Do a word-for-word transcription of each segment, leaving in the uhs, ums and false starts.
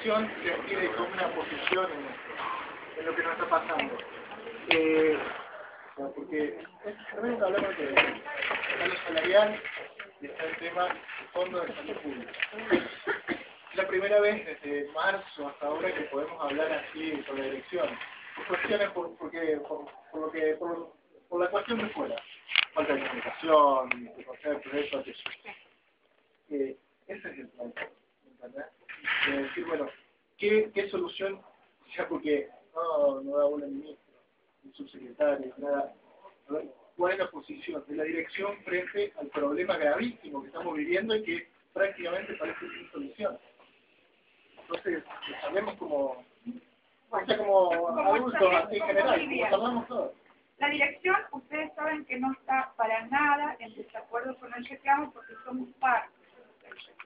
dirección les pide como una posición en, en lo que nos está pasando. Eh, porque también hablamos de salud salarial y está el tema del fondo de salud pública. Es la primera vez desde marzo hasta ahora que podemos hablar así sobre la dirección. Por cuestiones, por, porque, por, por, lo que, por, por la cuestión de fuera. Falta de comunicación, de conocer proyectos, eso. Eh, ese es el plan, ¿entendés? De decir, bueno, ¿qué, qué solución? Ya porque no, no da una ministra, un subsecretario, nada. A ver, ¿cuál es la posición de la dirección frente al problema gravísimo que estamos viviendo y que prácticamente parece sin solución? Entonces, lo sabemos como, bueno, como adultos, así en general, como hablamos todos. La dirección, ustedes saben que no está para nada en desacuerdo con el reclamo porque somos parte del reclamo.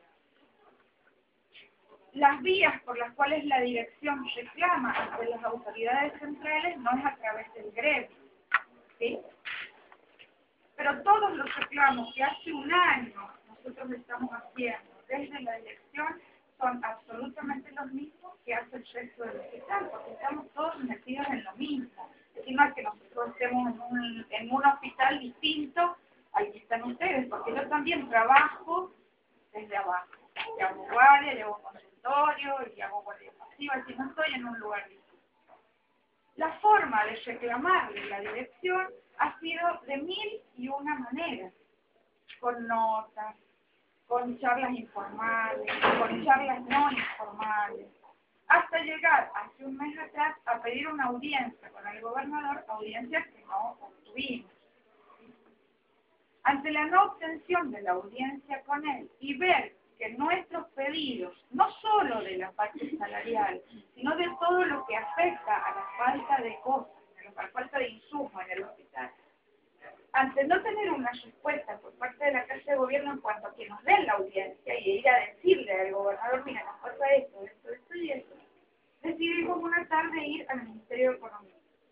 Las vías por las cuales la dirección reclama ante las autoridades centrales no es a través del gremio, ¿sí? Pero todos los reclamos que hace un año nosotros estamos haciendo desde la dirección son absolutamente los mismos que hace el resto del hospital, porque estamos todos metidos en lo mismo. Es decir, no es que nosotros estemos en un, en un hospital distinto al que están ustedes, porque yo también trabajo desde abajo. Y hago guardia, y hago consultorio, y hago guardia pasiva, es decir, no estoy en un lugar distinto. La forma de reclamarle la dirección ha sido de mil y una maneras, con notas, con charlas informales, con charlas no informales, hasta llegar hace un mes atrás a pedir una audiencia con el gobernador, audiencia que no obtuvimos. Ante la no obtención de la audiencia con él y ver que nuestros pedidos, no solo de la parte salarial, sino de todo lo que afecta a la falta de cosas, a la falta de insumos en el hospital, ante no tener una respuesta por parte de la Casa de Gobierno en cuanto a que nos den la audiencia y ir a decirle al gobernador, mira, nos falta esto, esto, esto y esto, decidimos una tarde ir al Ministerio de Economía.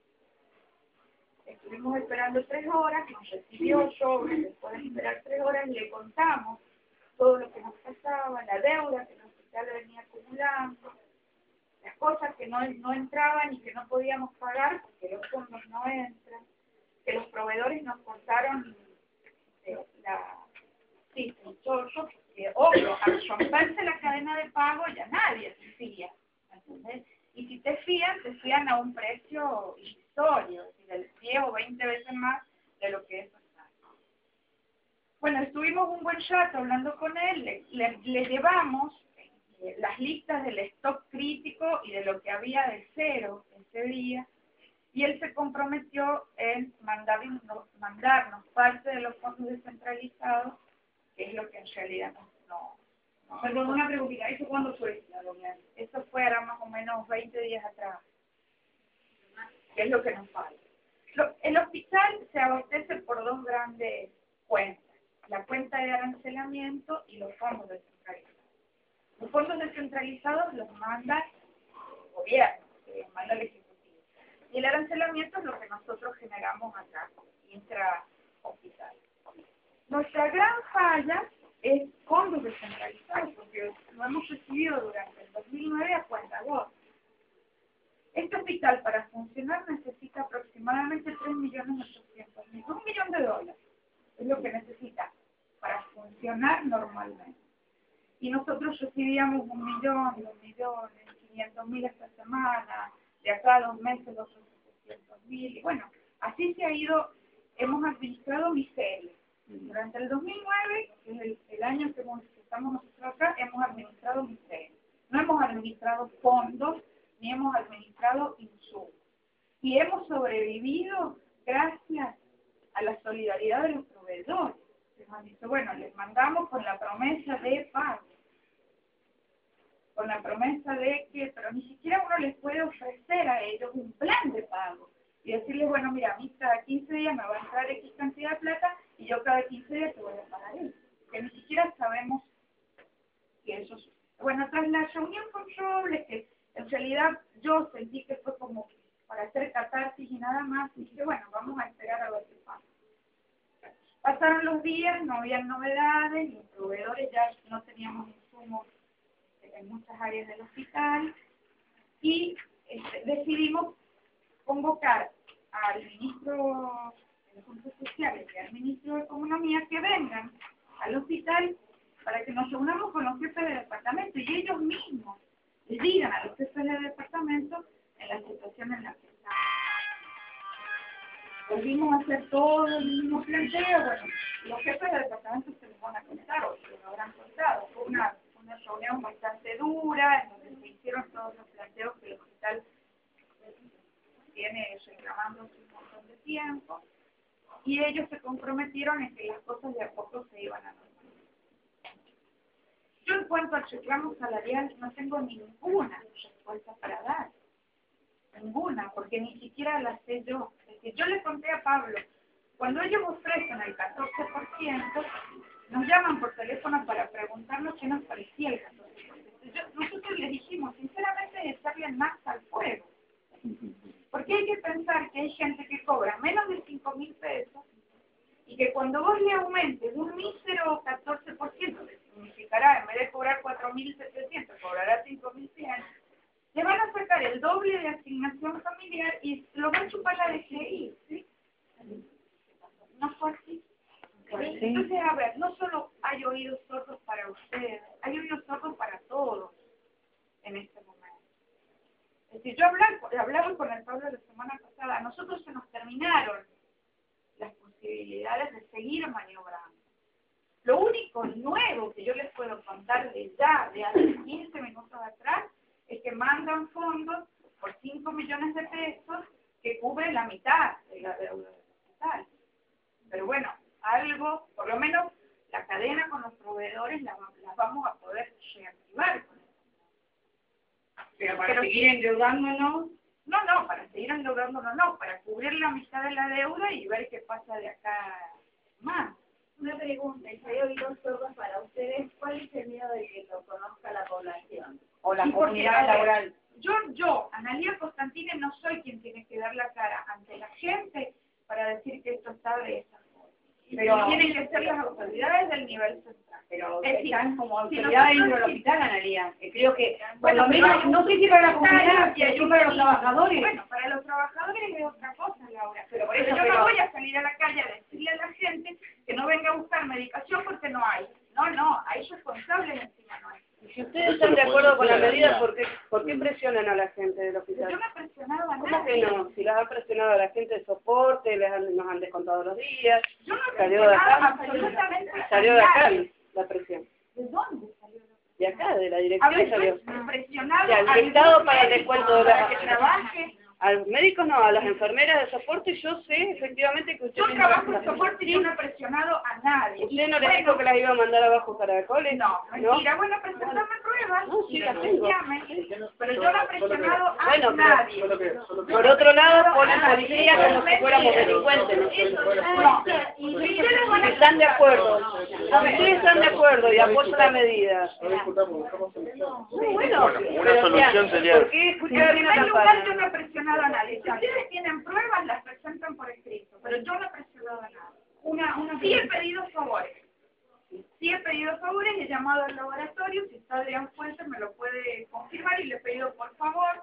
Estuvimos esperando tres horas, nos recibió sobre, después de esperar tres horas, le contamos todo lo que nos pasaba, la deuda que el hospital venía acumulando, las cosas que no, no entraban y que no podíamos pagar porque los fondos no entran, que los proveedores nos cortaron eh, la, sí, el chorro, porque obvio, al romperse la cadena de pago ya nadie se fía, ¿entendés? Y si te fían, te fían a un precio irrisorio, del diez o veinte veces más de lo que es verdad. Bueno, estuvimos un buen rato hablando con él, le, le, le llevamos eh, las listas del stock crítico y de lo que había de cero ese día, y él se comprometió en mandarnos, mandarnos parte de los fondos descentralizados, que es lo que en realidad no... no, no Perdón, una pregunta, ¿eso cuándo fue? Eso fue ahora más o menos veinte días atrás, que es lo que nos falta. Lo, el hospital se abastece por dos grandes cuentas, la cuenta de arancelamiento y los fondos descentralizados. Los fondos descentralizados los manda el gobierno, los manda el Ejecutivo. Y el arancelamiento es lo que nosotros generamos acá, intra-hospital. Nuestra gran falla es fondos descentralizados, porque lo hemos recibido durante el dos mil nueve a cuenta gota. Este hospital para funcionar necesita aproximadamente tres millones ochocientos mil, un millón de dólares. Es lo que necesita para funcionar normalmente. Y nosotros recibíamos un millón, dos millones, quinientos mil esta semana, de acá a dos meses los setecientos mil, y bueno, así se ha ido, hemos administrado miseria. Durante el dos mil nueve, que es el, el año que, hemos, que estamos nosotros acá, hemos administrado miseria. No hemos administrado fondos, ni hemos administrado insumos. Y hemos sobrevivido gracias a la solidaridad de los proveedores. Les han dicho, bueno, les mandamos con la promesa de pago. Con la promesa de que, pero ni siquiera uno les puede ofrecer a ellos un plan de pago. Y decirles, bueno, mira, a mí cada quince días me va a entrar X cantidad de plata y yo cada quince días te voy a pagar eso. Que ni siquiera sabemos que eso sucede. Bueno, tras la reunión con Robles, que en realidad yo sentí que fue como para hacer catarsis y nada más, y dije, bueno, vamos a esperar a ver qué pasa. Pasaron los días, no había novedades, los proveedores ya no teníamos insumos en en muchas áreas del hospital, y este, decidimos convocar al ministro de Asuntos Sociales y al ministro de Economía que vengan al hospital para que nos reunamos con los jefes de departamento y ellos mismos les digan a los jefes de departamento en la situación en la que estamos. Volvimos a hacer todo el mismo planteo. Bueno, los jefes de departamento se les van a contar o se les habrán contado. Fue una, una reunión bastante dura en donde se hicieron todos los planteos que el hospital tiene reclamando hace un montón de tiempo, y ellos se comprometieron en que las cosas de a poco se iban a normalizar. Yo en cuanto al reclamo salarial no tengo ninguna respuesta para dar, ninguna, porque ni siquiera la sé yo. Es decir, yo le conté a Pablo, cuando ellos ofrecen el catorce por ciento, nos llaman por teléfono para preguntarnos qué nos parecía el catorce por ciento. Yo, nosotros les dijimos, sinceramente, es echarle más al fuego. Porque hay que pensar que hay gente que cobra menos de cinco mil pesos y que cuando vos le aumentes un mísero catorce por ciento, que significará, en vez de cobrar cuatro mil setecientos, cobrará cinco mil cien, le van a sacar el doble de asignación familiar y lo van a chupar la D G I, ¿sí? ¿No fue así? Sí. Entonces, a ver, no solo hay oídos sordos para ustedes, hay oídos sordos para todos en este momento. Es decir, yo hablaba, hablaba con el Pablo la semana pasada, a nosotros se nos terminaron las posibilidades de seguir maniobrando. Lo único nuevo que yo les puedo contar de ya, de hace quince minutos atrás, es que mandan fondos por cinco millones de pesos que cubren la mitad de la deuda del hospital. Pero bueno, algo, por lo menos la cadena con los proveedores la, la vamos a poder reactivar. Pero para Pero seguir sí, endeudándonos, no, no, para seguir endeudándonos no, para cubrir la mitad de la deuda y ver qué pasa de acá más. Una pregunta, y si hay oídos sordos para ustedes, ¿cuál es el miedo de que lo conozca la población? o la Sí, porque, comunidad a ver, laboral. Yo, yo, Analía Constantine, no soy quien tiene que dar la cara ante la gente para decir que esto está de esa forma. Pero Tienen que ser las autoridades del nivel central. Pero Es decir, están como si autoridades nosotros- dentro del hospital, Analía. Que creo que, por Bueno, lo menos, pero- no sé si para la comunidad, y hay pero sí un- para los trabajadores. Bueno, para los trabajadores es otra cosa, Laura. Pero por Pero eso, yo pero- no voy a salir a la calle a decirle a la gente que no venga a buscar medicación porque no hay. No, no, hay responsables encima no hay. Si ustedes están de acuerdo con la medida, ¿por qué, ¿por qué presionan a la gente del Yo hospital? no he presionado a ¿Cómo que nadie. no? Si las ha presionado a la gente de soporte, les han, nos han descontado los días, Yo no he salió de presionado acá, absolutamente a salió de acá nadie. la presión. ¿De dónde salió la presión? De acá, de la A dirección ver, salió. yo he presionado Sí, al a dictado algún para el médico descuento de para las- que trabaje. A los médicos no, a las enfermeras de soporte, yo sé efectivamente que Yo ustedes trabajo no, en soporte y yo no he presionado a nadie. ¿Usted no les Bueno, dijo que las iba a mandar abajo caracoles? No, mentira. Bueno, presentame pruebas. No, sí, las tengo. Llame. Pero yo no he presionado a Bueno, pero- nadie. Solo que, solo que, Por otro lado, ponen policía como si fuéramos delincuentes. ¿no? No. Y ustedes van a- Están de acuerdo. Ustedes están de acuerdo y apoyan la medida. no discutamos, buscamos solución. Bueno, Bueno, una pero, solución o sea, sería- ¿por qué En escuchar bien primer a lugar, campaña? yo no he presionado a nadie. Si ustedes tienen pruebas, las presentan por escrito. Pero yo no he presionado a nadie. Una, una, sí he pedido favores. Sí he pedido favores, he llamado al laboratorio. Si está Adrián Fuentes, me lo puede confirmar. Y le he pedido, por favor,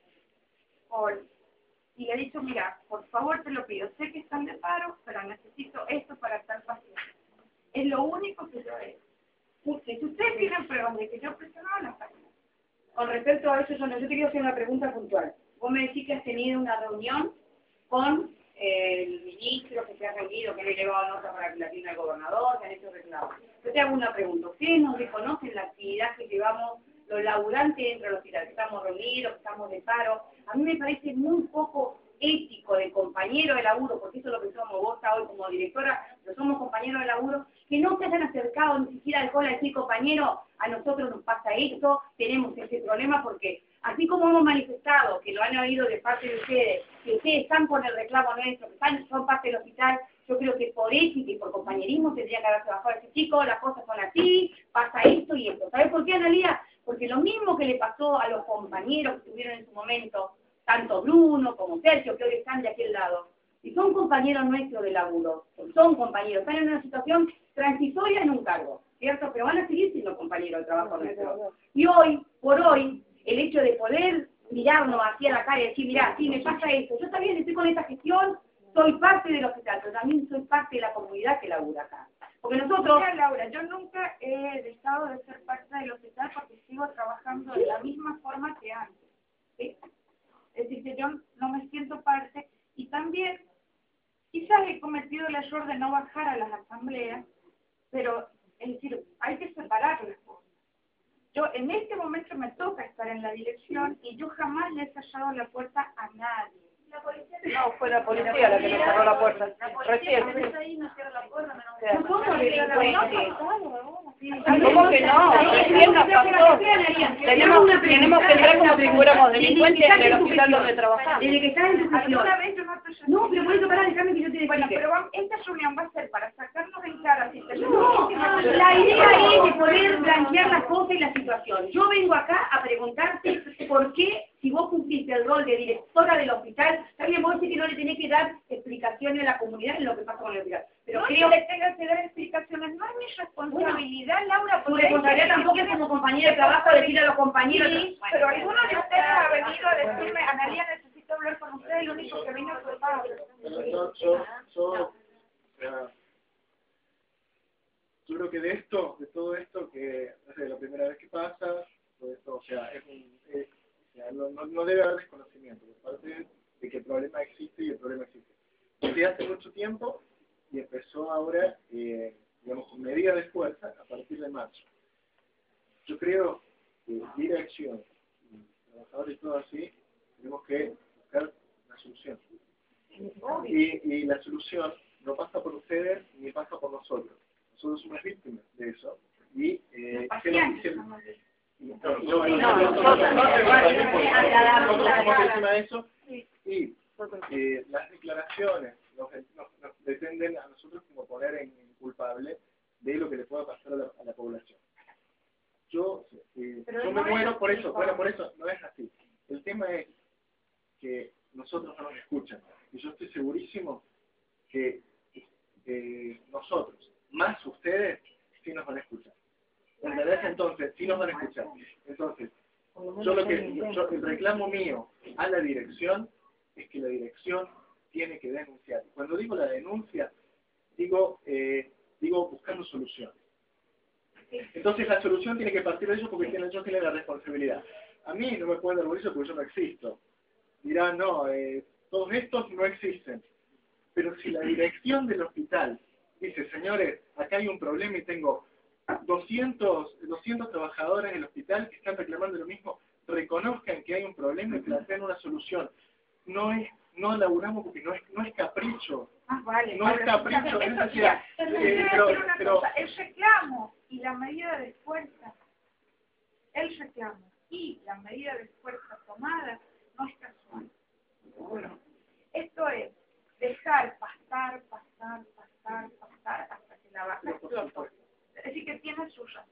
por... y le he dicho, mira, por favor te lo pido. Sé que están de paro, pero necesito esto para tal paciente. Es lo único que yo he hecho. Si ustedes tienen pruebas de que yo he presionado, las pacientes. Con respecto a eso, yo, no, yo te quiero hacer una pregunta puntual. Vos me decís que has tenido una reunión con eh, el ministro, que se ha reunido, que le ha llevado nota para que la tiene el gobernador, que han hecho reclamos. Yo te hago una pregunta. ¿Ustedes nos reconocen la actividad que llevamos los laburantes dentro del hospital? Que estamos reunidos, que estamos de paro. A mí me parece muy poco ético de compañero de laburo, porque eso es lo que somos vos hoy como directora, no somos compañeros de laburo, que no se hayan acercado ni siquiera al cole a decir, compañero, a nosotros nos pasa esto, tenemos este problema, porque así como hemos manifestado, que lo han oído de parte de ustedes, que ustedes están con el reclamo nuestro, que están, son parte del hospital, yo creo que por ética y por compañerismo tendría que haber trabajado ese chico, las cosas son así, pasa esto y esto. ¿Sabes por qué, Analía? Porque lo mismo que le pasó a los compañeros que estuvieron en su momento, tanto Bruno como Sergio, que hoy están de aquel lado, y son compañeros nuestros de laburo, son compañeros, están en una situación transitoria en un cargo, que ¿cierto? Pero van a seguir siendo compañeros de trabajo nuestros. Y hoy, por hoy, el hecho de poder mirarnos hacia la cara y decir, mira, sí, me pasa esto, yo también estoy con esta gestión, soy parte del hospital, pero también soy parte de la comunidad que labura acá. Porque nosotros... Mira, Laura, yo nunca he dejado de ser parte del hospital porque sigo trabajando de la misma forma que antes, ¿sí? Es decir, que yo no me siento parte y también quizás he cometido el error de no bajar a las asambleas, pero es decir, hay que separar las cosas. Yo en este momento me toca estar en la dirección y yo jamás le he cerrado la puerta a nadie. La policía No, fue la policía la que nos cerró la puerta. La policía Recién. que está ahí no cierra la puerta, menos Sí. Nosotros delincuentes. ¿Cómo que no? Recién nos pasó. Tenemos, tenemos que entrar como si fuéramos delincuentes en el hospital donde trabajamos. Desde que estás en tu gestión. ¿Alguna vez yo no estoy No, pero por eso, pará, déjame que yo te Bueno, explique. pero vamos, esta reunión va a ser para sacarnos en cara si te No, la idea es de poder plantear las cosas y la situación. Yo vengo acá a preguntarte por qué, si vos cumpliste el rol de directora del hospital, también vos decís que no le tenés que dar explicaciones a la comunidad en lo que pasa con el hospital. Pero no creo que le tengas que dar explicaciones, no es mi responsabilidad, Laura, tu porque responsabilidad tampoco es como compañera de trabajo decirle a los compañeros. Sí, pero alguno de ustedes ha venido a decirme, Analia, necesito hablar con usted, el único que vino fue Pablo. Pero yo, yo, yo, o sea, yo creo que de esto, de todo esto, que no sé, la primera vez que pasa, todo esto, o sea, es un, es, o sea, no, no, no debe haber desconocimiento por parte de que el problema existe y el problema existe. Desde hace mucho tiempo y empezó ahora, eh, digamos, con medidas de fuerza a partir de marzo. Yo creo que dirección, trabajadores y todo así, tenemos que buscar una solución. Y, y la solución no pasa por ustedes ni pasa por nosotros. Nosotros somos víctimas de eso. Y, eh, ¿qué nos dicen? No, no, nosotros somos víctimas de eso. Y eh, las declaraciones nos, nos, nos pretenden a nosotros como poner en, en culpable de lo que le pueda pasar a la, a la población. Yo, eh, yo me muero por eso. Bueno, por eso no es así. El tema es que nosotros no nos escuchan. Y yo estoy segurísimo que eh, nosotros, más ustedes, sí nos van a escuchar. ¿Entendés? Entonces, sí nos van a escuchar. Entonces, yo lo que, yo, el reclamo mío a la dirección es que la dirección tiene que denunciar. Cuando digo la denuncia, digo, eh, digo buscando soluciones. Entonces la solución tiene que partir de ellos porque tienen, ellos tienen la responsabilidad. A mí no me pueden dar bolillo porque yo no existo. Dirán, no, eh, todos estos no existen. Pero si la dirección del hospital dice, señores, acá hay un problema y tengo doscientos, doscientos trabajadores del hospital que están reclamando lo mismo, reconozcan que hay un problema y planteen una solución. No es, no laburamos porque no es, no es capricho. Ah, vale. No es capricho, es Eso, decir, mira, eh, te voy a pero, decir una pero, cosa, el reclamo y la medida de fuerza, el reclamo y la medida de fuerza tomada no es casual. Bueno, esto es dejar pasar, pasar, pasar, pasar hasta que la baja explotó. Es decir, que tiene su razón.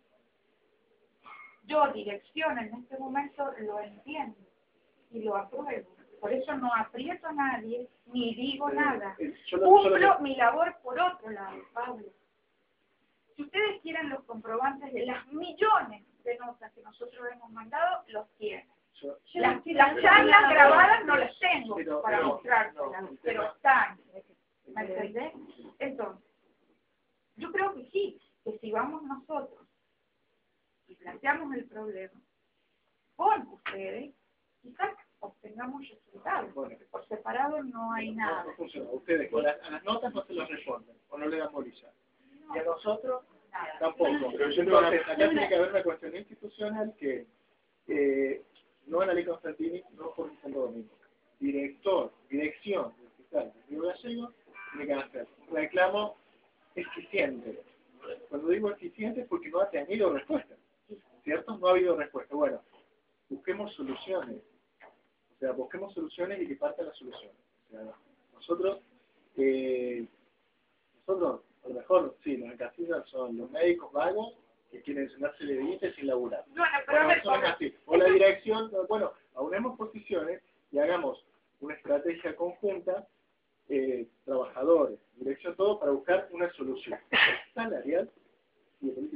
Yo, dirección, en este momento lo entiendo y lo apruebo. Por eso no aprieto a nadie, ni digo nada. yo lo- yo lo- Cumplo mi labor por otro lado, Pablo. Si ustedes quieren los comprobantes de las millones de notas que nosotros hemos mandado, los tienen. yo- Las, las charlas grabadas no las tengo Pero- para pero- mostrárselas, no, pero están. ¿Me entendés? Entonces, yo creo que sí, que si vamos nosotros y planteamos el problema con ustedes, quizás obtengamos resultados, porque por separado no hay no, nada. no funciona. Ustedes con las, a las notas no se las responden o no le dan bolilla. Y a nosotros tampoco. Entonces, acá tiene que haber una cuestión institucional que eh, no en la ley Constantini, no por el Santo Domingo. Director, dirección del hospital de Río Gallego tiene que hacer un reclamo eficiente. Cuando digo eficiente es porque no ha tenido respuesta, ¿cierto? No ha habido respuesta. Bueno, busquemos soluciones. O sea, busquemos soluciones y que parta la solución. O sea, nosotros, eh, nosotros, a lo mejor, sí, los encasillas son los médicos vagos que quieren llenarse de billetes sin laburar. Bueno, pero a Bueno, ver, eso no es así. O la dirección, bueno, aunemos posiciones y hagamos una estrategia conjunta, eh, trabajadores, dirección, todo, para buscar una solución salarial y de política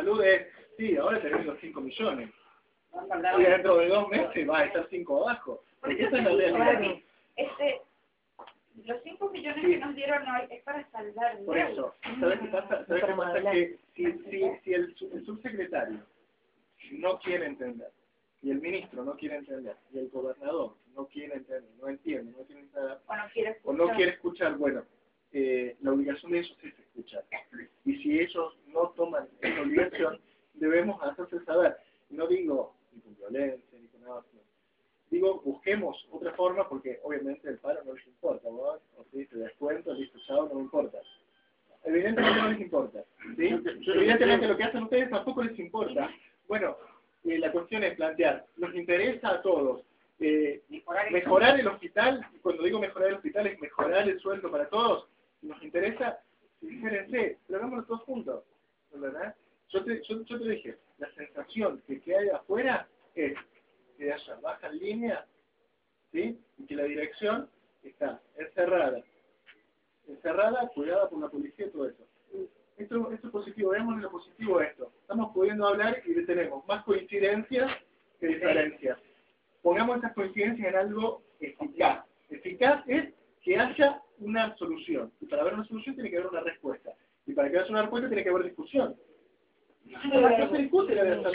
salud es, sí, ahora tenemos los cinco millones. Y dentro de dos meses va a estar cinco abajo. Porque esa es la realidad. Este, los cinco millones que nos dieron hoy es para saldar. Por eso, ¿sabes qué pasa? ¿Sabes qué pasa? Que si, si, si el, el subsecretario no quiere entender, y el ministro no quiere entender, y el gobernador no quiere entender, no entiende, no quiere entender, o no quiere escuchar, o no quiere escuchar, bueno, eh, la obligación de ellos es escuchar. Y si ellos no toman esa obligación, debemos hacerse saber. No digo ni con violencia, ni con nada, no. Digo, busquemos otra forma, porque obviamente el paro no les importa, ¿no? O si te descuento, listo, chao, no me importa. Evidentemente no les importa, ¿sí? Evidentemente lo que hacen ustedes tampoco les importa. Bueno, eh, la cuestión es plantear, nos interesa a todos eh, mejorar el hospital, y cuando digo mejorar el hospital es mejorar el sueldo para todos. Si nos interesa, fíjense, pero hagámoslo todos juntos, ¿verdad? Yo te, yo, yo te dije, la sensación que, que hay afuera es que haya baja línea, ¿sí? Y que la dirección está encerrada, encerrada, cuidada por la policía y todo eso. Esto, esto es positivo, veamos lo positivo de esto. Estamos pudiendo hablar y tenemos más coincidencias que diferencias. Pongamos esas coincidencias en algo eficaz. Eficaz es que haya una solución. Y para haber una solución tiene que haber una respuesta. Y para que haya una respuesta tiene que haber discusión. No se discute la verdad.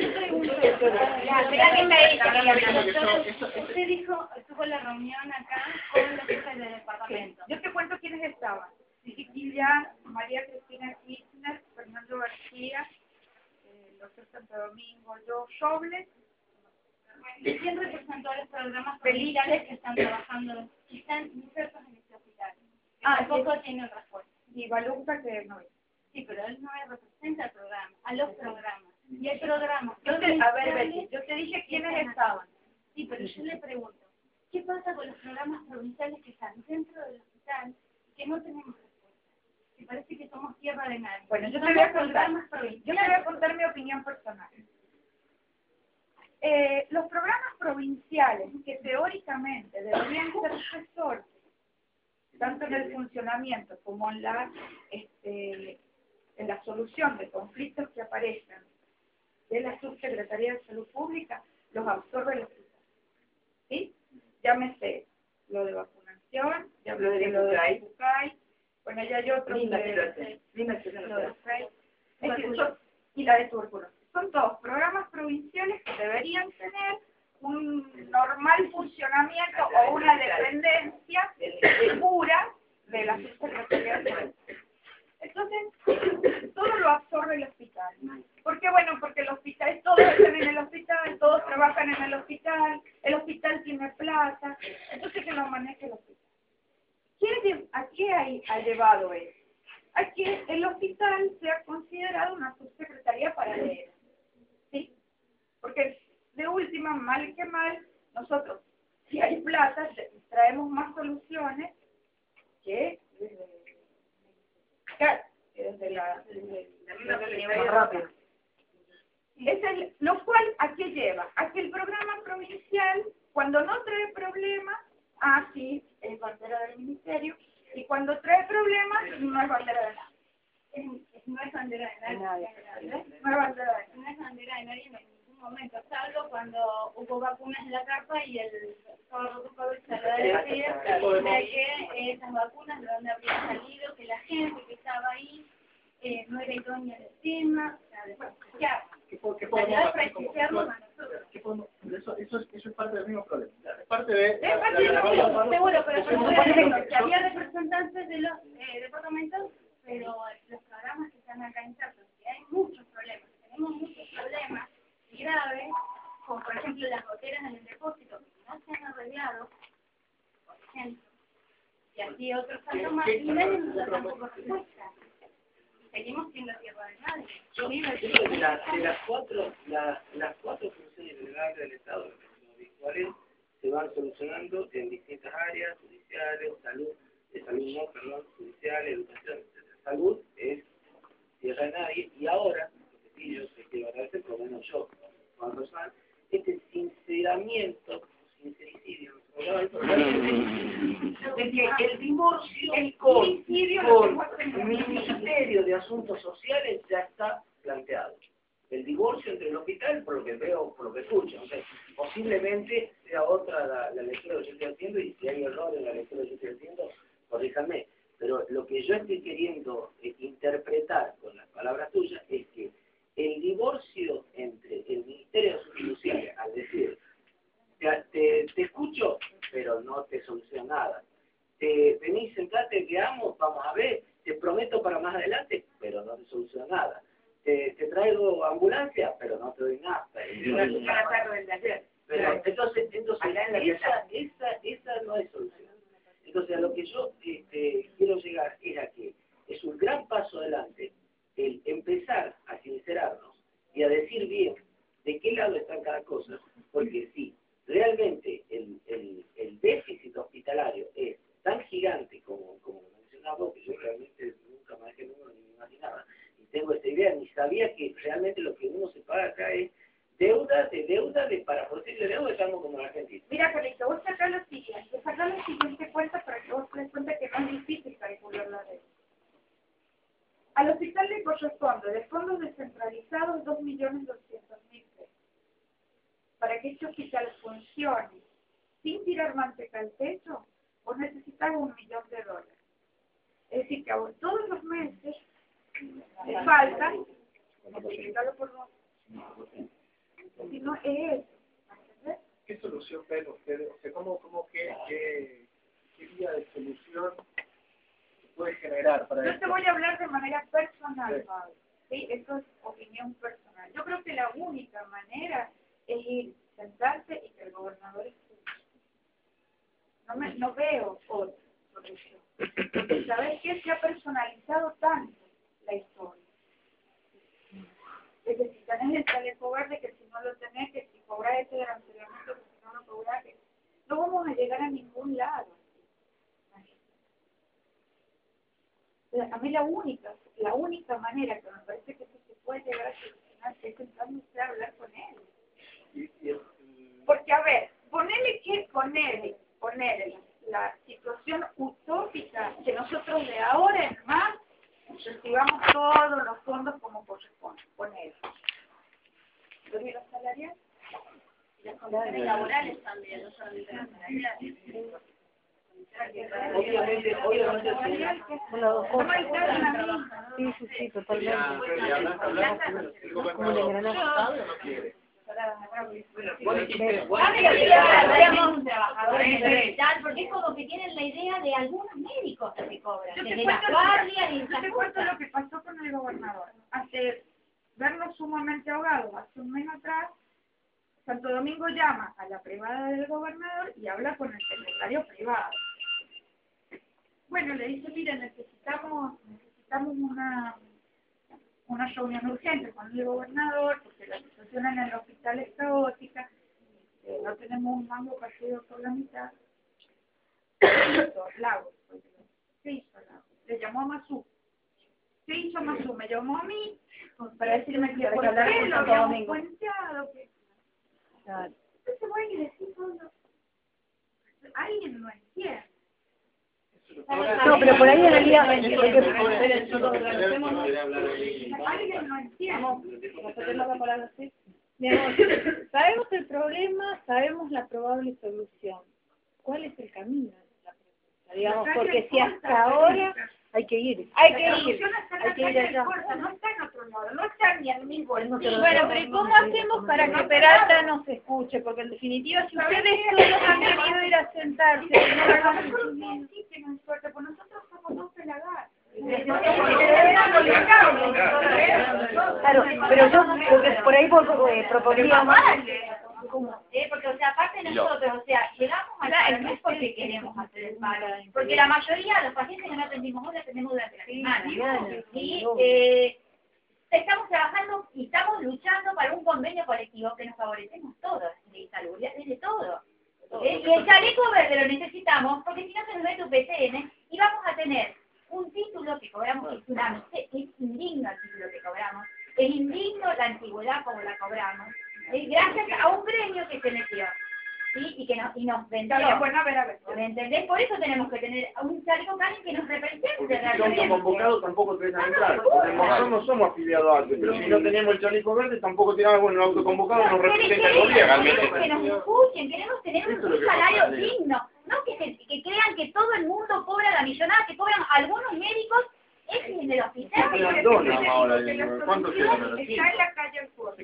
Usted dijo, estuvo en la reunión acá con los jefes del departamento. Yo te cuento quiénes estaban. Sicilia, María Cristina Kirchner, Fernando García, eh, el doctor Santo Domingo, yo, Robles. ¿Y quién representó a los programas provinciales que están trabajando, que están insertos en este hospital? Ah, tampoco tiene respuesta. Y Baluca, que no es. Sí, pero él no representa al programa, a los programas. Y hay programas. Yo te, a ver, Betty, yo te dije quiénes estaban. Sí, pero yo le pregunto, ¿qué pasa con los programas provinciales que están dentro del hospital y que no tenemos respuesta? Que parece que somos tierra de nadie. Bueno, yo te voy a contar, yo te voy a contar mi opinión personal. Eh, los programas provinciales, que teóricamente deberían ser gestores, tanto en el funcionamiento como en la, este, en la solución de conflictos que aparecen de la Subsecretaría de Salud Pública, los absorbe el hospital. ¿Sí? Llámese lo de vacunación, llámese lo de Bucay, bueno, ya hay otros de, de, lo de Frey, es que son, y la de tuberculosis. Son todos programas provinciales que deberían tener un normal funcionamiento o una dependencia pura de la Subsecretaría de Salud. Entonces, todo lo absorbe el hospital. ¿Por qué? Bueno, porque el hospital, todos están en el hospital, todos trabajan en el hospital, el hospital tiene plata, entonces que lo maneje el hospital. ¿Quién, ¿A qué ha, ha llevado eso? A que el hospital sea considerado una subsecretaría paralela. ¿Sí? Porque de última, mal que mal, nosotros, si hay plata, traemos más soluciones que desde la, desde la, desde la rápida. Es el, lo cual, ¿a qué lleva? A que el programa provincial, cuando no trae problemas, ah, sí, es bandera del ministerio, y cuando trae problemas, no es bandera de nadie. Es, no es bandera de nadie. No es bandera de nadie. No es bandera de nadie en ningún momento, salvo cuando hubo vacunas en la carpa y el doctor salió a decir de que esas vacunas de dónde habrían salido, que la gente que estaba ahí eh, no era idónea del tema, o sea, después, ya. ¿Qué, qué podemos hacer como, ¿qué podemos, eso, eso, es, eso es parte del mismo problema. Es parte de... Es parte de lo mismo, seguro, pero seguro que había representantes de los eh, departamentos, pero los programas que están acá insertos, que hay muchos problemas, tenemos muchos problemas graves, como por ejemplo las goteras en el depósito, que no se han arreglado, por ejemplo, y así otros casos más, y nadie nos da tampoco respuesta. Seguimos siendo tierra de nadie. Yo creo que la, de las cuatro, la, las cuatro funciones delegables del Estado, los cuales se van solucionando en distintas áreas, judiciales, salud, de salud no, perdón, judicial, educación, etcétera. Salud es tierra de nadie, y ahora, lo que sí yo sé que agradecer, por lo menos yo, como personal, este sinceramiento, sincericidio, de que el divorcio El con, suicidio con lo tenemos el Ministerio de Asuntos Sociales ya está planteado. el divorcio entre el hospital, por lo que veo, por lo que escucho. O sea, posiblemente sea otra la, la lectura que yo estoy haciendo, y si hay error en la lectura que yo estoy haciendo, corríjame. Pero lo que yo estoy queriendo eh, interpretar con las palabras tuyas es que el divorcio entre el Ministerio de Justicia, al decir, te, te, te escucho, pero no te soluciono nada. Te, venís, sentate, veamos, vamos a ver, te prometo para más adelante, pero no te soluciono nada. Te, te traigo ambulancia, pero no te doy nada. Pero, pero entonces, entonces esa, esa, esa no es solución. Entonces a lo que yo este, quiero llegar es a que es un gran paso adelante el empezar a sincerarnos y a decir bien de qué lado está cada cosa, porque si realmente el, el, el déficit hospitalario es tan gigante como, como mencionaba vos, que yo realmente nunca más que uno ni me imaginaba, y tengo esta idea, ni sabía que realmente lo que uno se paga acá es deuda de deuda de para posible deuda, estamos como en Argentina. Mira, Carlito, vos sacás lo siguiente, sacás la siguiente cuenta para que vos te des cuenta que no es difícil calcular la deuda. Al hospital le corresponde de fondos descentralizados dos millones doscientos mil pesos. Para que este hospital funcione sin tirar manteca al techo, vos necesitas un millón de dólares. Es decir, que a vos todos los meses te faltan, multiplicarlo por dos. Si no es eso. ¿Qué solución ven ustedes? O sea, ¿cómo, cómo qué, qué, qué vía de solución se puede generar para Yo esto? te voy a hablar de manera personal, Sí. Pablo. ¿Sí? Eso es opinión personal. Yo creo que la única manera es ir, sentarse y que el gobernador escuche. No, me, no veo otra solución. Porque, ¿sabes qué? Se ha personalizado tanto la historia. De que si tenés el chaleco verde, que si no lo tenés, que si cobras este del anteriormente, que si no lo cobras, que no vamos a llegar a ningún lado. A mí la única, la única manera que me parece que eso se puede llegar a solucionar es sentándose a hablar con él. Y, y el, Porque, a ver, ponele que, ponele, ponele la situación utópica que nosotros de ahora en más recibamos todos los fondos como corresponde, ponele. ¿Pero y los salariales? Y las condiciones laborales también, no solamente las salariales. Obviamente, obviamente, Bueno, ¿Cómo están a mí? sí, sí, sí, totalmente. y hablamos, hablamos con el, el gobernador, ¿sabe o no quiere? vos dijiste, vos Ah, pero dijiste- ya habíamos trabajadores en el hospital, porque es como que tienen la idea de algunos médicos que cobran, Yo te desde cuento la lo que- guardia y yo esas te cuento cosas. lo que pasó con el gobernador. Hace vernos sumamente ahogados, hace un mes atrás, Santo Domingo llama a la privada del gobernador y habla con el secretario privado. Bueno, le dice, mire, necesitamos, necesitamos una, una reunión urgente con el gobernador, porque la situación en el hospital es caótica, eh, no tenemos un mango partido por la mitad. Lagos, pues, ¿qué hizo Lagos? Le llamó a Mazú. ¿Qué hizo Mazú? Me llamó a mí para decirme que por hablar qué con lo Santo habíamos Domingo. puenteado. Que... Claro. Entonces voy y decís, bueno, alguien no entiende. No, pero por ahí en realidad, Alguien no entiende. Mi amor, sabemos el problema, sabemos la probable solución. ¿Cuál es el camino? La pregunta, digamos, porque si hasta ahora hay que ir. hay que La ir. solución está en la hay que ir calle allá. de Corta, no está en otro lado, no está ni en mi bolsillo. Bueno, pero ¿y cómo hacemos para que Peralta nos escuche? Porque en definitiva, si ustedes todos han querido ir a sentarse, no lo han hecho. Sí, que no importa, pues nosotros somos dos pelagadas. Claro, pero yo porque por ahí por, eh, proponíamos... ¿Eh? Porque, o sea, aparte de nosotros, o sea, llegamos al paro no es porque queremos hacer el paro, porque la mayoría de los pacientes que no atendimos hoy, atendemos durante la semana. Y eh, estamos trabajando y estamos luchando para un convenio colectivo que nos favorecemos todos, de salud, desde todo. ¿Eh? Y el chaleco verde lo necesitamos, porque si no se nos ve tu P C N y vamos a tener un título que cobramos, que es, una, es indigno el título que cobramos, es indigno la antigüedad como la cobramos, ¿eh? Gracias a un premio que se metió. ¿sí? Y que nos, y nos vendió. Bueno, a ver, a ver. ¿Me entendés? Por eso tenemos que tener a un Sarco Cani que nos represente Porque si realmente. somos convocados tampoco te dejan entrar. Porque nosotros no somos afiliados a ATE, pero si no tenemos el chaleco verde tampoco tenemos, bueno, el autoconvocado nos representa el gobierno. Queremos que nos escuchen, queremos tener un, un salario digno. No que, se, que crean que todo el mundo cobra la millonada, que cobran algunos médicos, es en el hospital. ¿Cuánto quedan ahora? Está en la calle el pueblo.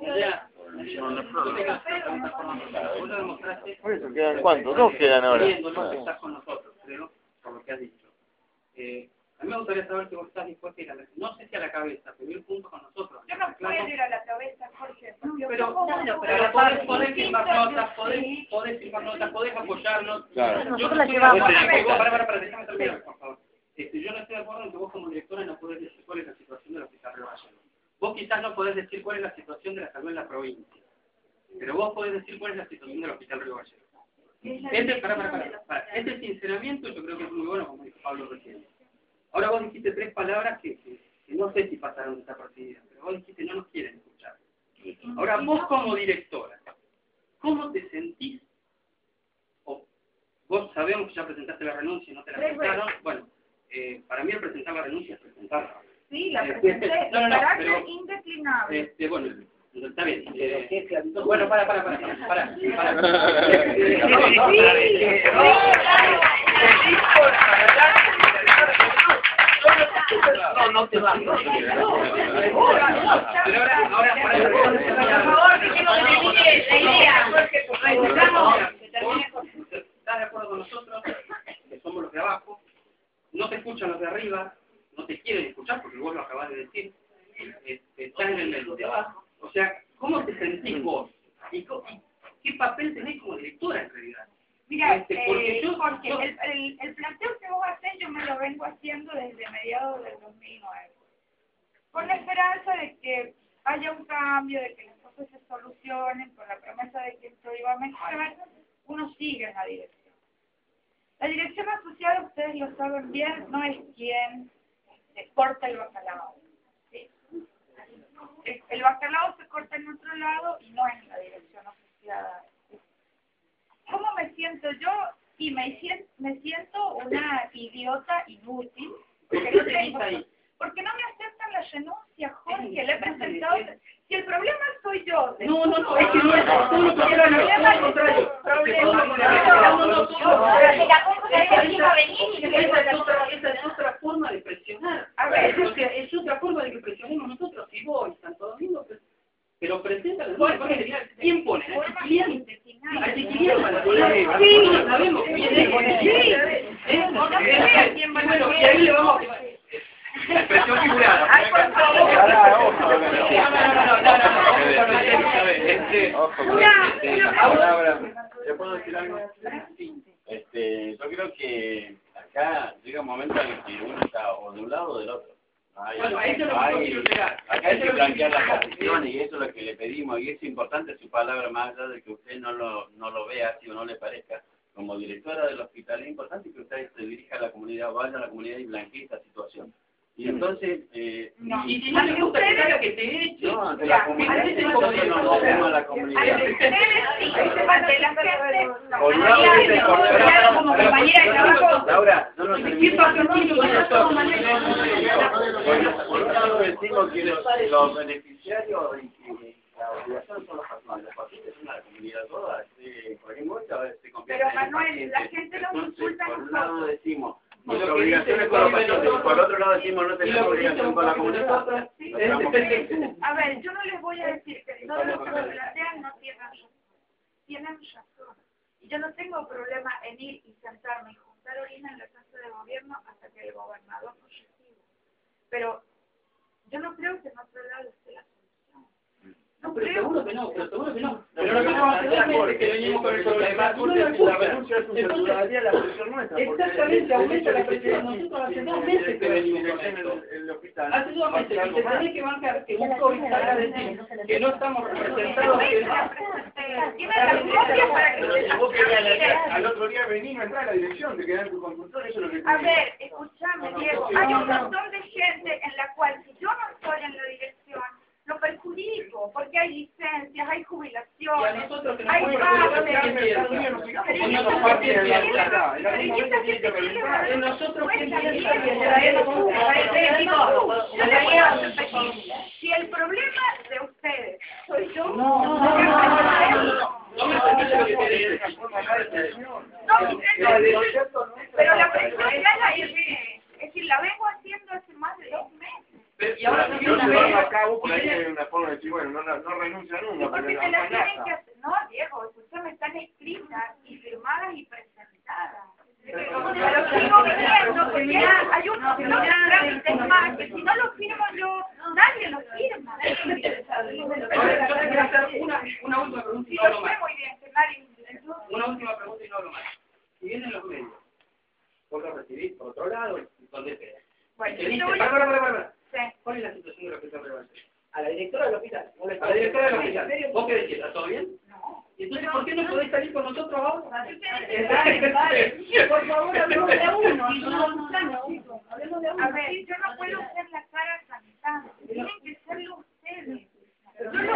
Por eso quedan, ¿cuántos? Dos quedan ahora. No estás con nosotros, creo, por lo que has dicho. Eh, a mí me gustaría saber si vos estás dispuesta a ir a la, no sé si a la cabeza, pero ir junto con nosotros. Yo no puedo ir a la cabeza, Jorge. Pero, pero, pero podés, podés firmar notas, podés, podés firmar notas, podés apoyarnos. Claro. Yo Nosotros no la estoy de llevamos. acuerdo en que vos- para, para, para, déjame terminar, por favor. Este, yo no estoy de acuerdo en que vos como directora no podés decir cuál es la situación del Hospital Río Gallegos. Vos quizás no podés decir cuál es la situación de la salud en la provincia, pero vos podés decir cuál es la situación del Hospital Río Gallegos. Este, para, para, para, para. Este sinceramiento yo creo que es muy bueno, como dijo Pablo recién. Ahora vos dijiste tres palabras que, que, que no sé si pasaron desapercibidas, pero vos dijiste no nos quieren escuchar. Ahora vos como directora, ¿cómo te sentís? O vos sabemos que ya presentaste la renuncia y no te la aceptaron. Bueno, eh, para mí el presentar la renuncia es presentarla. Sí, la Este, presenté. no, no, no, carácter pero- indeclinable. Este, bueno, está bien. Eh, bueno, para, para, para, para, para. para. No, no te vas. Pero ahora, ahora, Por favor, que tengo que termine la idea. Jorge, por favor. ¿Estás de acuerdo con nosotros? Que somos los de abajo. No te escuchan los de arriba. No te quieren escuchar porque vos lo acabas de decir. Este, estás en el medio de abajo. O sea, ¿cómo te sentís vos? ¿Y, co- y qué papel tenés como directora en realidad? Mira, Este, porque eh, yo- Jorge, yo- el, el, el planteo que vos hacés yo me lo vengo haciendo desde mediados del dos mil nueve. Con la esperanza de que haya un cambio, de que las cosas se solucionen, con la promesa de que esto iba a mejorar, uno sigue en la dirección. La dirección asociada, ustedes lo saben bien, no es quien eh, corta el bacalao. ¿sí? El, el bacalao se corta en otro lado y no en la dirección asociada. ¿Cómo me siento yo? Y me siento, me siento una idiota inútil, porque no, tengo, porque no me aceptan la renuncia, Jorge, le he presentado... Si el problema soy yo... No, no, no, es que no es todo lo que quieran, todo lo contrario. Esa es otra forma de presionar. A ver. O sea, es otra forma de que presionemos nosotros. Si vos están todos viendo, pues, pero presenta ¿quién pone? ¿A Chiquilián? ¿A Chiquilián para poner? Sí, lo sabemos. Sí. Bueno, y ahí le vamos... Expresión figurada. Ay, por favor. Ahora, ahora, ¿le puedo decir algo? Este, yo creo que acá llega un momento en el que uno está o de un lado o del otro. Hay, Bueno, a eso es lo que hay- yo quiero llegar. acá hay que plantear las posiciones y eso es lo que le pedimos y es importante su palabra más allá de que usted no lo, no lo vea así o no le parezca. Como directora del hospital es importante que usted se dirija a la comunidad, vaya a la comunidad y blanquee esta situación. Y entonces, eh, No. Y si no le gusta que diga que te eche, no, ante Ya, la comunidad, parece nosotros como- nos movemos a la A comunidad. ver, ustedes sí, ante la gente... Por un lado, Ay, dice, no, por- claro, como compañera de trabajo... Laura, no nos ¿qué terminemos. pasa contigo? Por, por un lado decimos que los, los beneficiarios y que la obligación son los pacientes. Los pacientes son la comunidad toda. En cualquier momento a veces se convierte Pero, en Manuel, la pacientes. gente nos Entonces, insulta a por un nosotros. lado decimos Y nuestra lo que obligación dice es con los el gobierno, pacientes. Por otro lado decimos no Y tenemos lo que dice obligación con la comunidad. nosotros es A ver, yo no les voy a decir que todo lo que me plantean no tienen razón. Tienen razón. Y yo no tengo problema en ir y sentarme y juntar orina en la casa de gobierno hasta que el gobernador nos reciba. Pero yo no creo que en otro lado esté la solución. No Pero creo. seguro que no, pero seguro que no. Pero lo que no hace es que venimos con el problema. Tú no lo La escuchas. renuncia es una ciudadanía, la presión nuestra. porque Exactamente, aumenta la el hecho de que presión. se- Nosotros hace se- dos se- meses que se- venimos se- con en esto. el- el hospital. Hace dos meses Pasa y algo se más. tenés que bancar que un COVID salga a decir que no estamos representados. que no- Tienen la copia para que Pero si vos querés a la día- al otro día venir, no entrar a la dirección, te quedás en tu consultorio, eso es lo que te A digo. ver, escúchame, Diego, hay un montón de gente en la cual si yo no estoy en la dirección, lo perjudica tipo, porque hay licencias, hay jubilaciones, Y a nosotros que nos hay pueden pases. de nosotros que Si el problema de ustedes soy yo, no, no, no me permite lo que querés. pero la presión ya la hice. Es decir, la vengo haciendo hace más de dos meses. Pero, y ahora No también se una llevarla vez, a cabo porque hay una forma de decir, bueno, no, no, no renuncia nunca, Porque pero se la las tienen que amenaza. hacer. No, Diego, ustedes están escritas y firmadas y presentadas. Pero sigo diciendo que ya hay unos trámites más que si no los firmo yo, nadie los firma. ahora yo te quiero hacer una, una última pregunta y Sí, no hablo lo sé más. muy bien, que nadie. Una última pregunta y no hablo más. Si vienen los medios, vos lo recibís por otro lado, donde sea. Bueno, Te yo dice, voy para, a... para, para, para. Sí. ¿Cuál es la situación del hospital Rebalse? A la directora del hospital. A la directora del hospital. ¿Vos qué decís? ¿Está todo bien? No. ¿Y entonces por qué no podés salir con nosotros ahora? Por favor, hablemos de uno, hablemos de uno. A ver, yo no puedo ser la cara cantante. Tienen que serlo ustedes. Yo no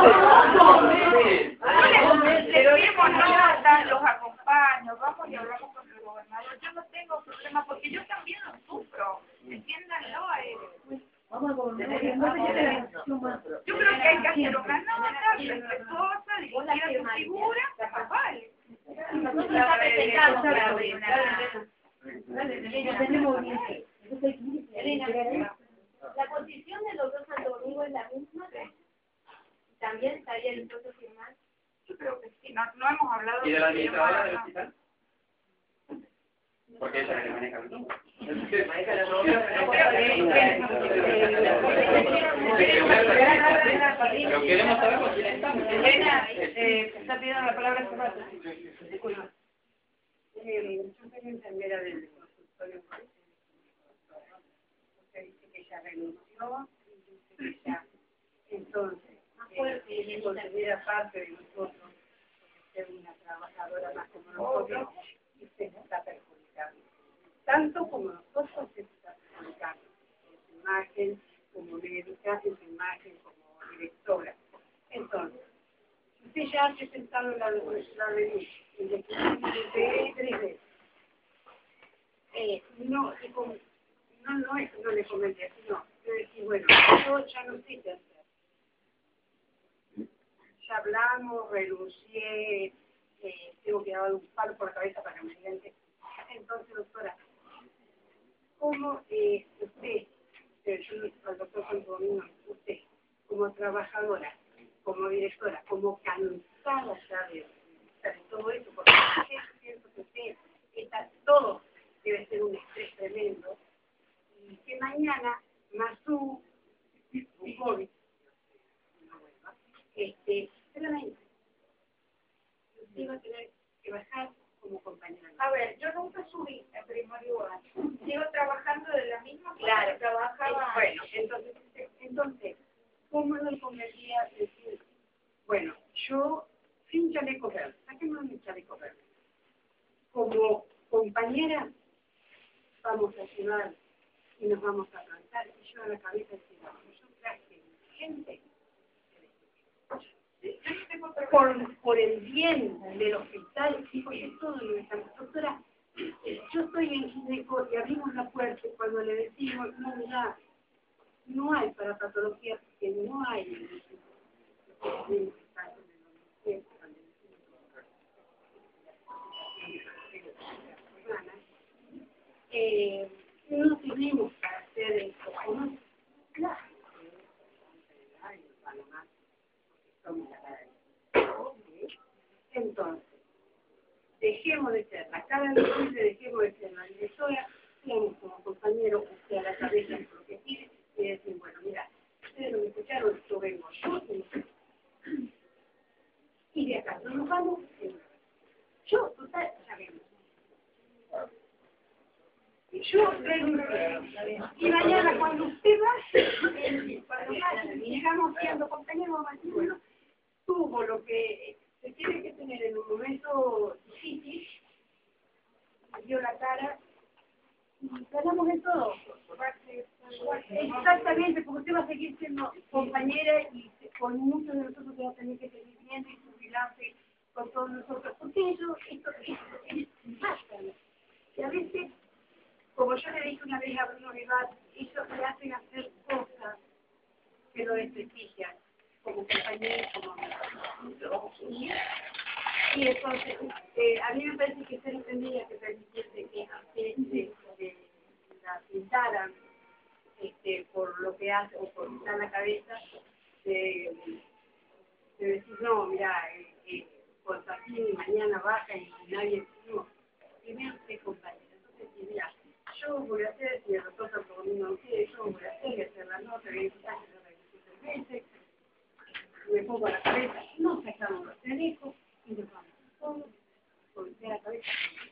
puedo. Les firmo notas, los acompaño, vamos y hablamos con el gobernador. Yo no tengo problema porque yo también lo sufro. Entiéndanlo a él. Yo creo que hay que hacer una nota respetuosa, dirigida a su figura, más vale. Nosotros ya presentamos ya una... La posición del doctor Santo Domingo es la misma. ¿También estaría dispuesto a firmar? Yo creo que sí, no, no hemos hablado ¿Y de la de administradora del hospital? Porque ella es la que maneja el número. Pero queremos saber con quién estamos. Elena, eh, está pidiendo la palabra hace rato. Disculpa. Eh, yo soy enfermera del consultorio. Usted dice que ella renunció y dice que ya. Entonces, eh, ella considera parte de nosotros, porque es una trabajadora más como nosotros, y se está perjudicando. Tanto como nosotros se está perjudicando. En su imagen como médica, en su imagen como directora. Entonces, usted ya ha presentado la, la renuncia, y le quité tres veces. Eh, no, y como, no, no es que no le comenté, sino yo decía, bueno, yo ya no sé qué hacer. Ya hablamos, renuncié, eh, tengo que dar un palo por la cabeza para que me digan que... Entonces, doctora, ¿cómo eh, usted, eh, yo al doctor Santo Domingo, usted, como trabajadora, como directora, como cansada ya de, de todo eso, porque yo pienso que usted está todo, debe ser un estrés tremendo, y que mañana Mazú, un COVID, este, solamente, usted va a tener que bajar como compañera. A ver, yo nunca subí en primer lugar. Sigo trabajando de la misma forma Claro. que trabajaba. Bueno, entonces, entonces, ¿cómo no convendría decir, bueno, yo, sin chaleco verde, saquemos mi chaleco verde, como compañera, vamos a ayudar y nos vamos a plantar, y yo a la cabeza decir, no, yo traje gente, por, por el bien del hospital y por todo lo que estamos. Doctora, yo estoy en gineco y abrimos la puerta y cuando le decimos, no, mira, no hay para patología porque no hay. Eh, no tenemos para hacer esto, ¿no? Claro. Entonces, dejemos de ser la cara de Luis, dejemos de ser la directora, seamos como compañeros, usted a la cabeza por lo que quiere, y decir, bueno, mira, ustedes lo que escucharon, yo vengo yo, y de acá no nos vamos, yo, total, ya vengo. Yo renuncio. Y mañana cuando usted vaya, cuando vaya, y llegamos siendo compañeros, vamos a decir, bueno, tuvo lo que se tiene que tener en un momento difícil, dio la cara, y ganamos en todo. Exactamente, porque usted va a seguir siendo compañera y con muchos de nosotros que va a tener que seguir viendo y jubilarse con todos nosotros. Porque eso, esto, esto, es basta. Y a veces, como yo le dije una vez a Bruno Vivar, ellos le hacen hacer cosas que lo desprestigian, como compañero, como amigo. Y entonces, eh, a mí me parece que se tendría que permitirse que antes de, de la pintaran este, por lo que hace o por quitar la cabeza, de, de decir, no, mira, eh, eh, Constantino y mañana baja y nadie, no, primero usted compañero. Entonces, si mira, yo voy a hacer, si el doctor Santo Domingo no quiere, yo voy a hacer, y hacer la nota, voy a quitar, que no me diecisiete veces, me pongo a la cabeza, no sacamos los teléfonos, y nos vamos todos, porque la cabeza.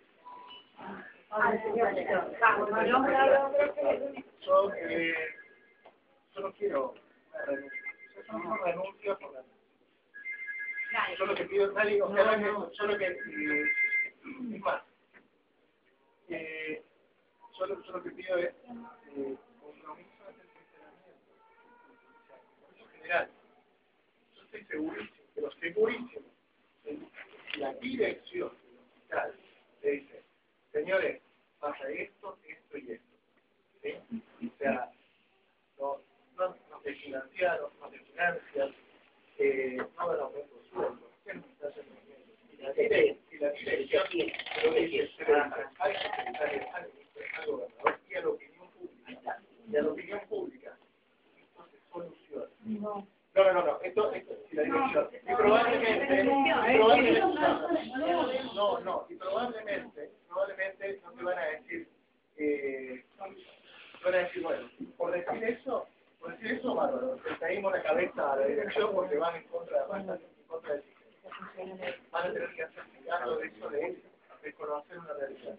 Yo, eh, yo no quiero renunciar. Yo no renuncio por la Yo lo que pido, nadie, o sea, yo, yo lo que, eh, es más, eh, yo, lo, yo lo que pido es eh, compromiso de funcionamiento. O sea, en general, yo estoy segurísimo, pero segurísimo, la dirección tal le dice, señores, pasa esto, esto y esto. ¿Sí? O sea, no, no, no te financian, no te financian, eh, no dan aumento de sueldo. ¿Qué no está haciendo? Y la dirección, pero dice, hay secretario, al gobernador y a la opinión pública. Y a la opinión pública, esto se soluciona. No. No, no, no, no, esto, esto, si la dirección, y probablemente, y probablemente, no, no, no, y probablemente, probablemente no te van a decir, eh, van a decir, bueno, por decir eso, por decir eso, bárbaro, le caímos la cabeza a la dirección porque van en contra, van en contra del sistema. Van a tener que hacer algo de eso, de eso, de conocer una realidad.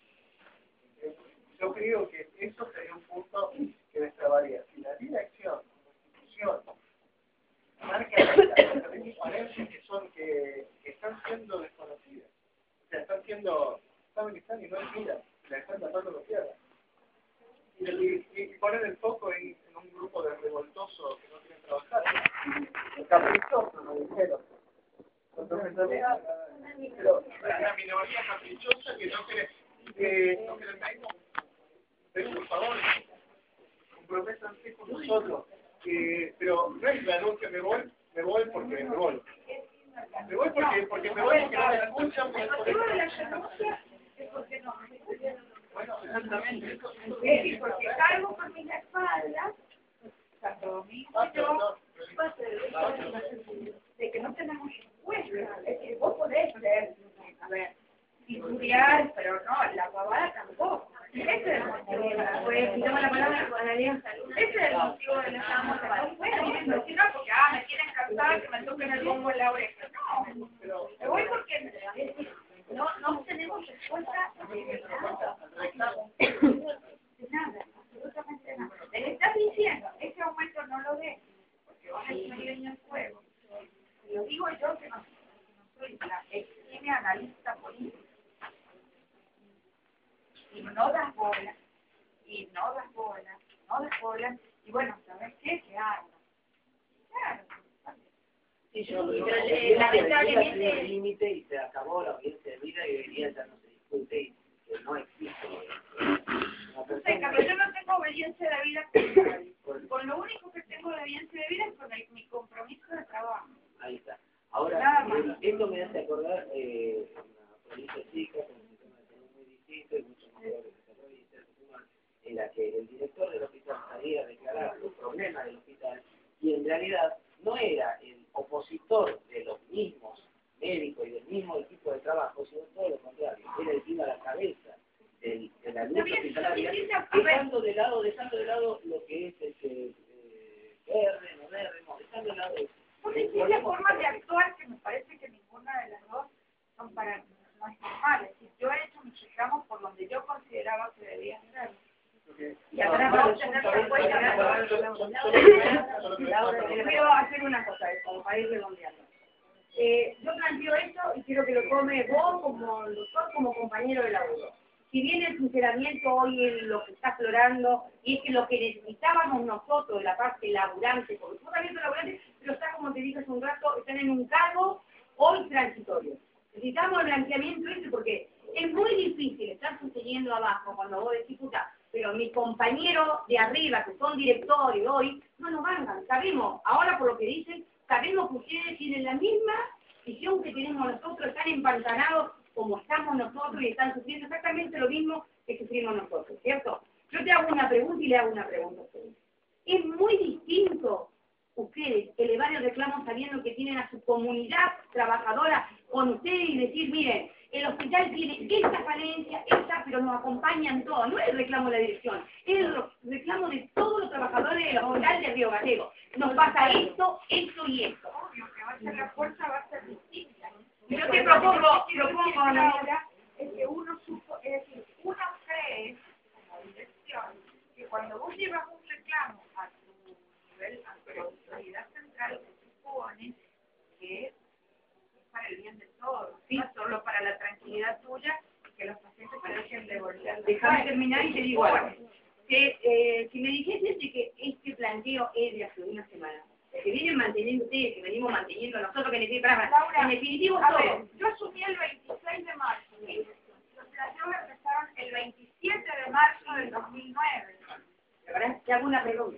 Yo creo que eso sería un punto que destrabaría. Si la dirección, como institución, marca las diferencias que son que, que están siendo desconocidas, o sea, están siendo, saben que están y no es mira, la están tapando los tierras. Y, y, y poner el foco en, en un grupo de revoltosos que no quieren trabajar, ¿no? Caprichosos, me dijeron. Entonces, en realidad, pero una minoría caprichosa que no quiere, que no quiere menos. Pero por favor, comprométanse con nosotros. Eh, pero no es la anuncio, me voy, me voy porque me voy. Me voy porque, porque me voy porque no me escuchan. El motivo de la renuncia es porque no me escuchan. Bueno, exactamente. Sí, porque cargo por mi espalda, Santo Domingo y yo, de que no tenemos respuesta. Es que vos podés ser, a ver, estudiar, pero no, la pavada tampoco. Ese es el motivo de la pues, si toma la palabra, ese es el motivo de la estamos bueno, si no, porque ah, me quieren cantar, que me toquen el bombo en la oreja. No, me voy porque no, no tenemos respuesta de nada. De nada, absolutamente nada. Les estás diciendo, ese aumento no lo den, porque van a ser leña al fuego. Lo digo yo que no, que no soy la exime analista política. Y no das bola, y no das bola, no das bola, y bueno, ¿sabes qué? Que hago. Claro. Sí, yo creo que lamentablemente el límite y se acabó la audiencia de vida y hoy día ya no se discute y que no existe. No sé, Carlos, yo no tengo obediencia de vida con nadie. Con lo único que tengo de obediencia de vida es con el, mi compromiso de trabajo. Ahí está. Ahora, eh, esto me hace acordar eh, una provincia chica con un sistema de salud muy distinto y mucho más grave que desarrollo intercultural, en la que el director del hospital salía a declarar los problemas del hospital y en realidad no era el opositor de los mismos médicos y del mismo equipo de trabajo, sino todo lo contrario, era el que iba a la cabeza del, de la lucha hospitalaria, dejando de lado, dejando de lado lo que es el que eh, R, no R, no, dejando de lado eso. Porque es la forma de actuar que me parece que ninguna de las dos son para no es normal. Es decir, yo he hecho mis reclamos por donde yo consideraba que debía hacerlo. Y ahora vamos a tener que cuenta. Quiero hacer una cosa, como para ir redondeando. Eh, yo planteo esto y quiero que lo tome vos como doctor, como compañero de laburo. si bien el funcionamiento hoy es lo que está aflorando, y es que lo que necesitábamos nosotros de la parte laburante, porque tú también sos laburante, pero está, como te dije hace un rato, están en un cargo hoy transitorio. Necesitamos el blanqueamiento ese porque es muy difícil estar sucediendo abajo cuando vos decís, puta, pero mis compañeros de arriba, que son directores hoy, no nos bancan. Sabemos, ahora por lo que dicen, sabemos que ustedes tienen la misma visión que tenemos nosotros, están empantanados como estamos nosotros y están sufriendo exactamente lo mismo que sufrimos nosotros, ¿cierto? Yo te hago una pregunta y le hago una pregunta a ustedes. Es muy distinto ustedes elevar el reclamo sabiendo que tienen a su comunidad trabajadora con ustedes y decir, miren, el hospital tiene esta falencia, esta, pero nos acompañan todos. No es el reclamo de la dirección, es el reclamo de todos los trabajadores del hospital de Río Gallegos. Nos pasa esto, esto y esto. Obvio que va a ser la fuerza, va a ser distinta. Yo te propongo, propongo ahora es que uno supo, es decir, uno cree, como dirección, que cuando vos llevas un reclamo a tu nivel, a tu autoridad central, se supone que es para el bien de todos, ¿sí? No solo para la tranquilidad tuya y que los pacientes se dejen de volver. Déjame terminar y te digo algo. Que, eh, si me dijese que este planteo es de hace una semana, que vienen manteniendo ustedes, que venimos manteniendo nosotros, que necesitamos, en definitivo a todo. ver, yo asumí el veintiséis de marzo, ¿sí? Los planteos empezaron el veintisiete de marzo del dos mil nueve. Ahora te hago una pregunta.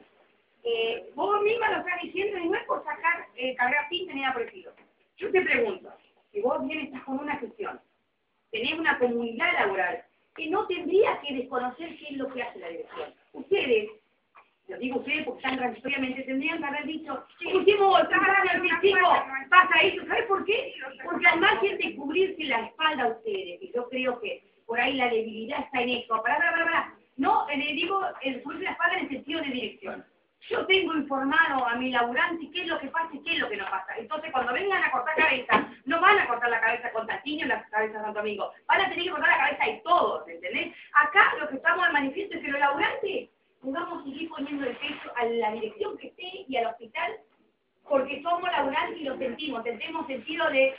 Eh, vos misma lo estás diciendo y no es por sacar eh, carrera pinta ni nada por el estilo. Yo te pregunto, si vos bien estás con una gestión, tenés una comunidad laboral, que no tendría que desconocer qué es lo que hace la dirección. Ustedes, lo digo ustedes porque están transitoriamente, tendrían que haber dicho, último, el físico, pasa eso. ¿Sabes por qué? Porque al margen de cubrirse la espalda a ustedes, y yo creo que por ahí la debilidad está en eso, para, para, para, para. No, le digo, el cubrirse la espalda en el sentido de dirección. Yo tengo informado a mi laburante qué es lo que pasa y qué es lo que no pasa. Entonces, cuando vengan a cortar cabeza, no van a cortar la cabeza con Tatiño y la cabeza de Santo Domingo. Van a tener que cortar la cabeza de todos, ¿entendés? Acá lo que estamos al manifiesto es que los laburantes vamos a seguir poniendo el peso a la dirección que esté y al hospital, porque somos laburantes y lo sentimos. Tenemos sentido de,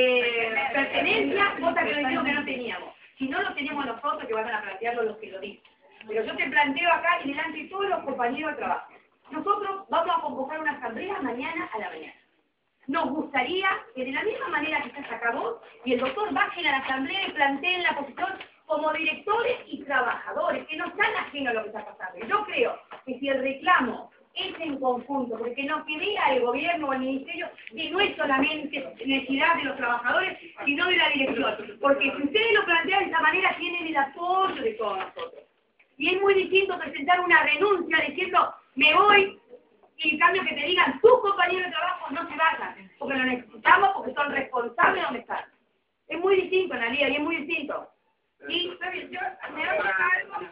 de pertenencia, cosa que les digo que no teníamos. Si no lo tenemos nosotros, que van a plantearlo los que lo dicen. Pero yo te planteo acá y delante de todos los compañeros de trabajo. Nosotros vamos a convocar una asamblea mañana a la mañana. Nos gustaría que de la misma manera que estás acá vos y el doctor bajen a la asamblea y planteen la posición como directores y trabajadores, que no están ajenos a lo que está pasando. Yo creo que si el reclamo es en conjunto, porque no que vea el gobierno o el ministerio, que no es solamente necesidad de los trabajadores, sino de la dirección. Porque si ustedes lo plantean de esa manera, tienen el apoyo de todos nosotros. Y es muy distinto presentar una renuncia diciendo, me voy, y en cambio que te digan, tus compañeros de trabajo no se vayan, porque lo necesitamos, porque son responsables de donde están. Es muy distinto, Analia, y es muy distinto. Y yo me hago cargo.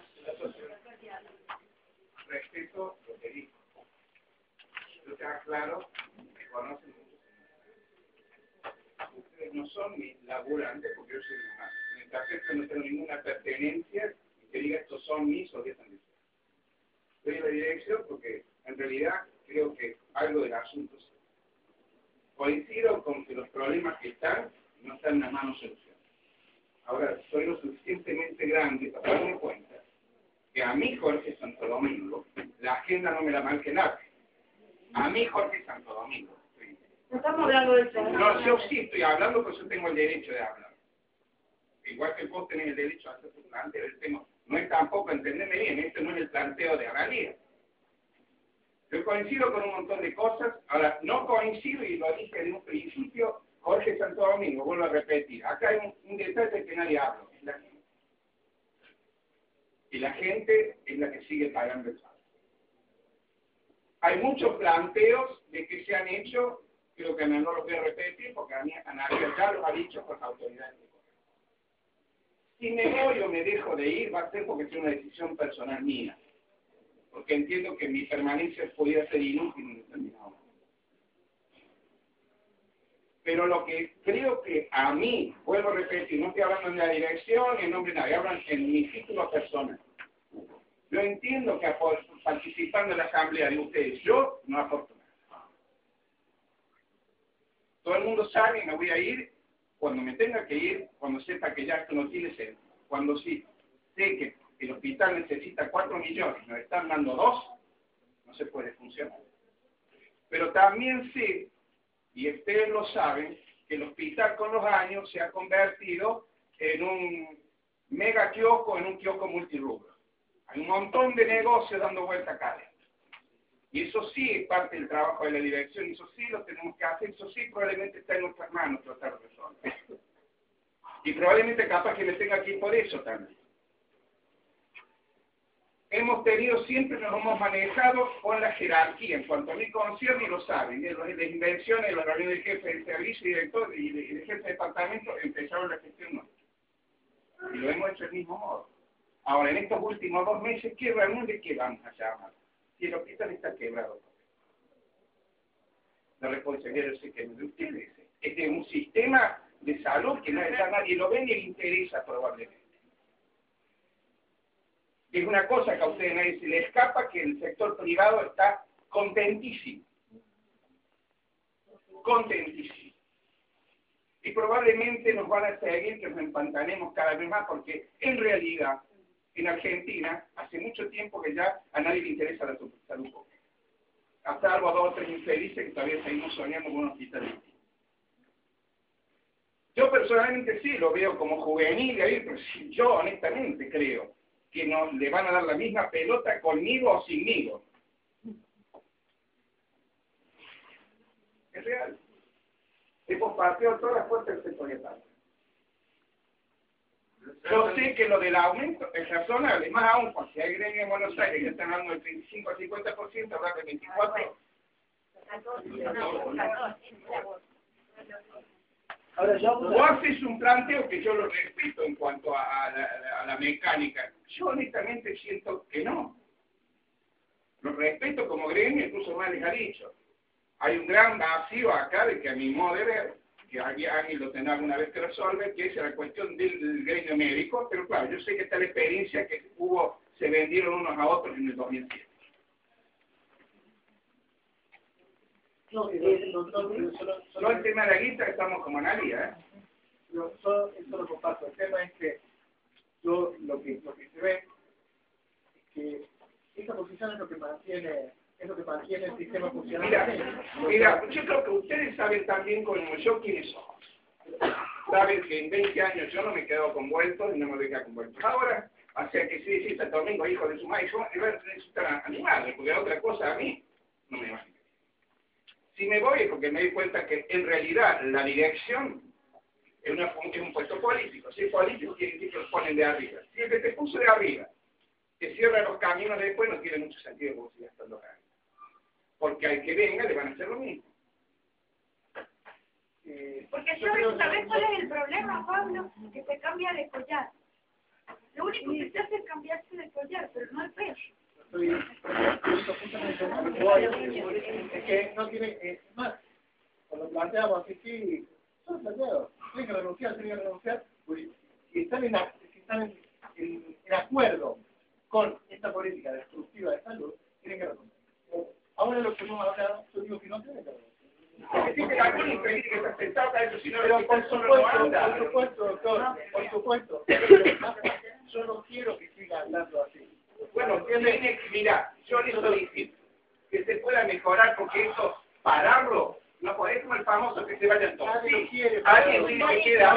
Respeto lo que dijo. Yo te aclaro que conocen muchos. Ustedes no son mis laburantes porque yo soy humano. Mientras que no tengo ninguna pertenencia y que diga estos son mis o que están diciendo. Estoy en la dirección porque en realidad creo que algo del asunto es. Coincido con que los problemas que están no están en la mano solución. Ahora, soy lo suficientemente grande para darme cuenta que a mí, Jorge Santo Domingo, la agenda no me la marque nadie. A mí, Jorge Santo Domingo. Sí. No estamos hablando de eso. No, yo sí estoy hablando porque yo tengo el derecho de hablar. Igual que vos tenés el derecho a hacer tu planteo, yo tengo, no es tampoco, entenderme bien, este no es el planteo de Analia. Yo coincido con un montón de cosas, ahora no coincido, y lo dije de un principio, Jorge Santo Domingo, vuelvo a repetir, acá hay un, un detalle que nadie habla, es la gente. Y la gente es la que sigue pagando el pago. Hay muchos planteos de que se han hecho, creo que no los voy a repetir, porque a mí Analia ya los ha dicho con las autoridades. Si me voy o me dejo de ir, va a ser porque es una decisión personal mía. Porque entiendo que mi permanencia podría ser inútil en determinado momento. Pero lo que creo que a mí, vuelvo a repetir, no estoy hablando en la dirección ni en nombre de nadie, hablan en mi título personal. Yo entiendo que participando en la asamblea de ustedes, yo no aporto nada. Todo el mundo sabe que me voy a ir cuando me tenga que ir, cuando sepa que ya esto no tiene sentido. Cuando sí, sé que el hospital necesita cuatro millones, nos están dando dos, no se puede funcionar. Pero también sé, y ustedes lo saben, que el hospital con los años se ha convertido en un mega kiosco, en un kiosco multirrubro. Hay un montón de negocios dando vuelta acá adentro. Y eso sí es parte del trabajo de la dirección, y eso sí lo tenemos que hacer, eso sí probablemente está en nuestras manos tratar de resolver. Y probablemente capaz que me tenga que ir por eso también. Hemos tenido, siempre nos hemos manejado con la jerarquía, en cuanto a mí concierne, y lo saben, las invenciones, la reunión del jefe de servicio, director y del jefe de departamento empezaron la gestión nuestra. Y lo hemos hecho del mismo modo. Ahora, en estos últimos dos meses, ¿qué reunión de qué vamos a llamar? Si el hospital está quebrado. La responsabilidad yo sé que no es de ustedes. Es de un sistema de salud que no está nadie lo ve ni le interesa probablemente. Es una cosa que a ustedes nadie se le escapa, que el sector privado está contentísimo. Contentísimo. Y probablemente nos van a seguir que nos empantanemos cada vez más, porque en realidad, en Argentina, hace mucho tiempo que ya a nadie le interesa la salud pública. A salvo a dos o tres infelices que todavía seguimos soñando con un hospital. Yo personalmente sí lo veo como juvenil, pero sí, yo honestamente creo que nos le van a dar la misma pelota conmigo o sinmigo. Es real. Hemos pateado todas las puertas del sectorial. Yo sé que lo del aumento es razonable, más aún porque hay gremios en Buenos Aires que están dando del veinticinco al cincuenta por ciento, habrá del veinticuatro por ciento. Ahora yo... Vos haces un planteo que yo lo respeto en cuanto a, a, la, a la mecánica. Yo honestamente siento que no. Lo respeto como gremio, incluso más les ha dicho. Hay un gran vacío acá de que a mi modo de ver, que alguien lo tendrá alguna vez que resolver, que es la cuestión del, del gremio médico, pero claro, yo sé que está la experiencia que hubo, se vendieron unos a otros en el dos mil siete. No, eh, nosotros, solo, Solo el tema de la guita estamos como analía, ¿eh? Yo, yo eso lo comparto. El tema es que yo lo que lo que se ve es que esa posición es lo que mantiene es lo que mantiene el sistema funcionando. Mira, mira, yo creo que ustedes saben también como yo quiénes somos. Saben que en veinte años yo no me he quedado con vueltos y no me voy a quedar con vueltos. Ahora, o sea que si sí, Santo Domingo, hijo de su madre, yo voy a necesitar animarme, porque otra cosa a mí no me va. Si me voy es porque me di cuenta que en realidad la dirección es, una, es un puesto político. Si es político, quiere decir que los ponen de arriba. Si el que te puso de arriba te cierra los caminos después, no tiene mucho sentido que vos sigas estando acá. Porque al que venga le van a hacer lo mismo. Eh, porque yo, ¿sabés cuál es el problema, Pablo? Que se cambia de collar. Lo único que se hace es cambiarse de collar, pero no el peso. Estoy, es que no tiene, eh, más, cuando planteamos así, sí, son planteados, tienen que renunciar, tienen que renunciar, pues, si están, en, si están en, en, en acuerdo con esta política destructiva de salud, tienen que renunciar. Ahora lo que hemos hablado, yo digo que no tienen que renunciar. Es que algún infeliz que está sentado acá, eso, si no, pero por supuesto, por supuesto, doctor, por supuesto, yo no quiero que siga andando así. Bueno, tiene, mira, yo le estoy diciendo que se pueda mejorar porque eso, pararlo, no podés como el famoso que se vayan todos. Nadie quiere. Alguien tiene que quedar.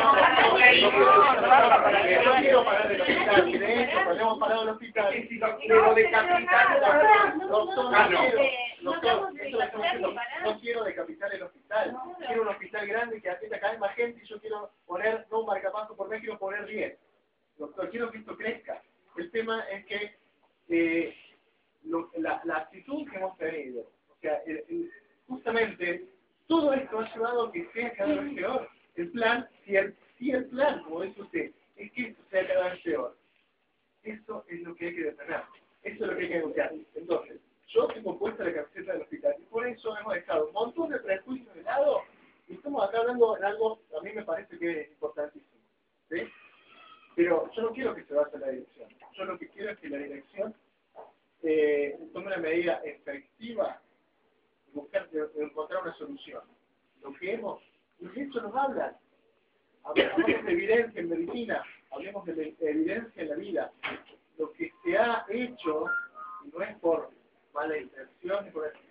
No quiero parar el hospital, de hecho, cuando hemos parado el hospital, Pero decapitar, doctor, no quiero, no quiero decapitar el hospital, quiero un hospital grande que atienda cada vez más gente y yo quiero poner, no un marcapaso por mes, quiero poner diez. Doctor, quiero que esto crezca. El tema es que eh, lo, la, la actitud que hemos tenido, o sea, el, el, justamente todo esto ha llevado a que sea cada vez peor. El plan, si el, si el plan, como dice usted, es que esto sea cada vez peor, eso es lo que hay que detener, eso es lo que hay que denunciar. Entonces, yo tengo puesta la camiseta del hospital y por eso hemos dejado un montón de prejuicios de lado y estamos acá hablando de algo que a mí me parece que es importantísimo, ¿sí? Pero yo no quiero que se vaya la dirección. Yo lo que quiero es que la dirección eh, tome una medida efectiva y buscar de, de encontrar una solución. Lo que hemos, los hechos nos hablan. Hablamos de evidencia en medicina. hablemos de la evidencia en la vida. Lo que se ha hecho, y no es por mala intención,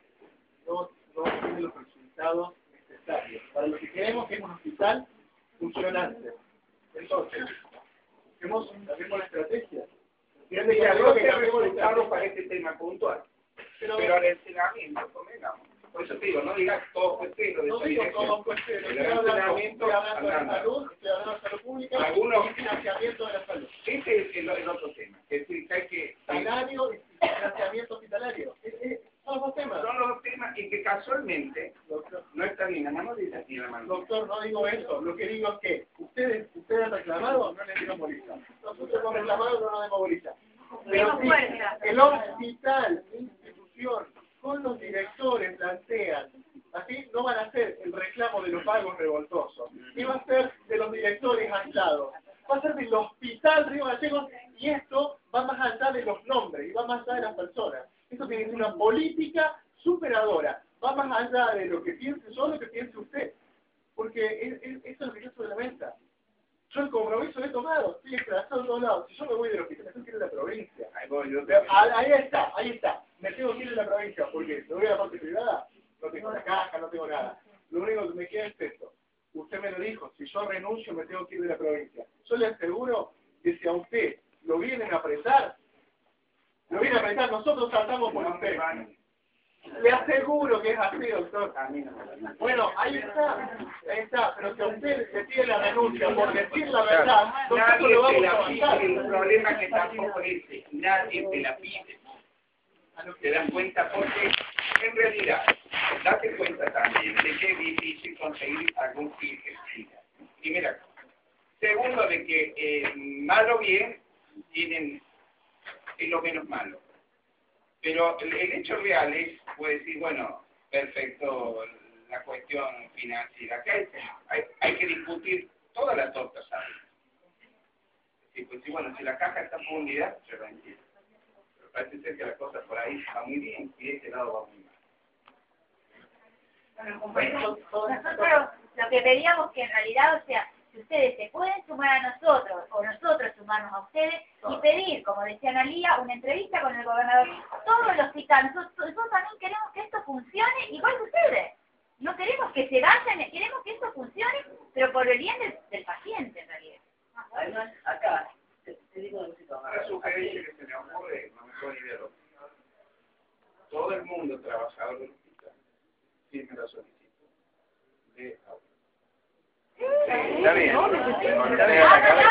no, no tiene los resultados necesarios. Para lo que queremos que es un hospital funcionante. Entonces, hacemos, hacemos la estrategia. Fíjate que algo que hemos resultado para este tema puntual. Pero, pero al entrenamiento, convengamos. Por eso te digo, no digas todo fue cero de no esa digo dirección. todo fue cero. El Estoy hablando, entrenamiento estoy hablando de andando. salud, estoy hablando de salud pública Algunos- y financiamiento de la salud. Ese es el, el otro tema. Es decir, que hay que... Salario y financiamiento hospitalario. Es- es- Son los dos temas. Son los dos temas y que casualmente Doctor, no están ni en la mano de esa ni en la mano. doctor, no digo eso. Lo que digo es que ustedes, ustedes han reclamado, no les dieron bolita. Nosotros hemos reclamado, no nos demos bolita. Pero sí, el hospital, institución, con los directores plantean, así no van a ser el reclamo de los vagos revoltosos, ni va a ser de los directores aislados, va a ser del hospital Río Gallegos, y esto va más allá de los nombres, y va más allá de las personas. Esto tiene que ser una política superadora, va más allá de lo que piense yo, lo que piense usted, porque es, es, eso es lo que yo sobre la mesa. Yo el compromiso lo he tomado, estoy desplazado en todos lados. Si yo me voy del hospital, me tengo que ir a la provincia. Ahí voy, yo te... Ahí ahí está, ahí está. Me tengo que ir a la provincia, porque me voy a la parte privada, no tengo la caja, no tengo nada. Lo único que me queda es esto. Usted me lo dijo, si yo renuncio me tengo que ir de la provincia. Yo le aseguro que si a usted lo vienen a apretar, lo vienen a apretar, nosotros tratamos por usted. Le aseguro que es así, doctor. Bueno, ahí está, ahí está, pero si a usted le pide la renuncia por decir la verdad, nosotros Nadie lo te vamos a la pide, avanzar. el problema es que tampoco es ese, nadie te la pide. ¿Te das cuenta? Porque en realidad, date cuenta también de que es difícil conseguir algún fin que siga. Y mira, segundo de que eh, malo bien tienen es lo menos malo. Pero el, el hecho real es, puede decir, bueno, perfecto, la cuestión financiera. Acá hay, hay, hay que discutir toda la torta, ¿sabes? Sí, pues sí, bueno, si la caja está fundida, se la entiendo. Pero parece ser que la cosa por ahí va muy bien y de este lado va muy mal. Bueno, nosotros lo que pedíamos que en realidad, o sea, si ustedes se pueden sumar a nosotros o nosotros sumarnos a ustedes y pedir, como decía Analía, una entrevista con el gobernador. Todo el hospital, nosotros, nosotros también queremos que esto funcione igual que ustedes. No queremos que se vayan, queremos que esto funcione, pero por el bien del, del paciente en realidad. Además, acá, te, te digo una cosita más. Una sugerencia que se me ocurre, no me puedo ni verlo. Todo el mundo trabajador del hospital firme la solicitud de auto. Está bien. Está bien.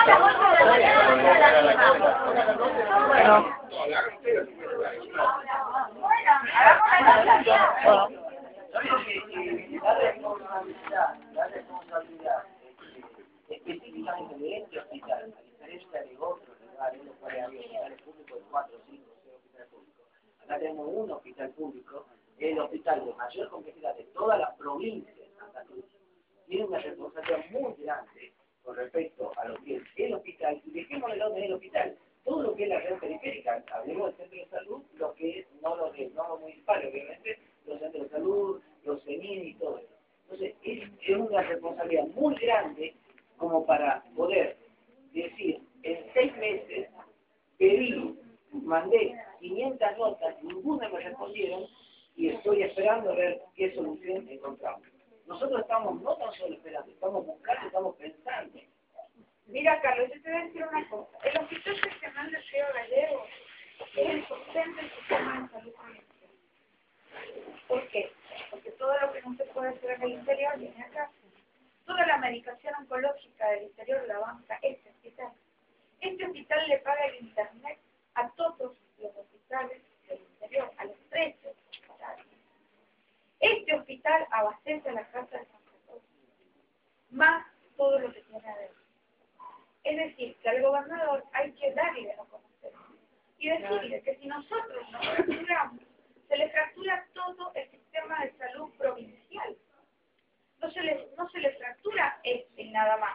Bueno, hagamos la cosa. ¿Sabes que la responsabilidad, la responsabilidad eh, específicamente de este hospital, a diferencia de otros lugares, en los cuales había hospitales públicos de cuatro, cinco, seis hospitales públicos, acá tenemos un hospital público, el hospital de mayor complejidad de toda la provincia de Santa Cruz, tiene una responsabilidad muy grande con respecto a lo que es el hospital, y dejémosle donde es el hospital, todo lo que es la red periférica, hablemos del centro de salud, lo que es, no lo de, no lo municipal, obviamente, los centros de salud, los C E N I y todo eso. Entonces, es, es una responsabilidad muy grande como para poder decir, en seis meses, pedí, mandé quinientas notas, ninguna me respondieron, y estoy esperando a ver qué solución encontramos. Nosotros estamos no tan solo esperando, estamos buscando, estamos pensando. Mira, Carlos, yo te voy a decir una cosa. El Hospital Regional de Río Gallegos es el sostén del sistema de salud provincial. ¿Por qué? Porque todo lo que no se puede hacer en el interior viene acá. Toda la medicación oncológica del interior la banca este hospital. Este hospital le paga el internet a todos los hospitales del interior, a los trece hospitales. Este hospital abastece a la Casa de San Francisco, más todo lo que tiene adentro. Es decir, que al gobernador hay que darle a conocer y decirle que si nosotros no fracturamos, se le fractura todo el sistema de salud provincial. No se le, no se le fractura este nada más.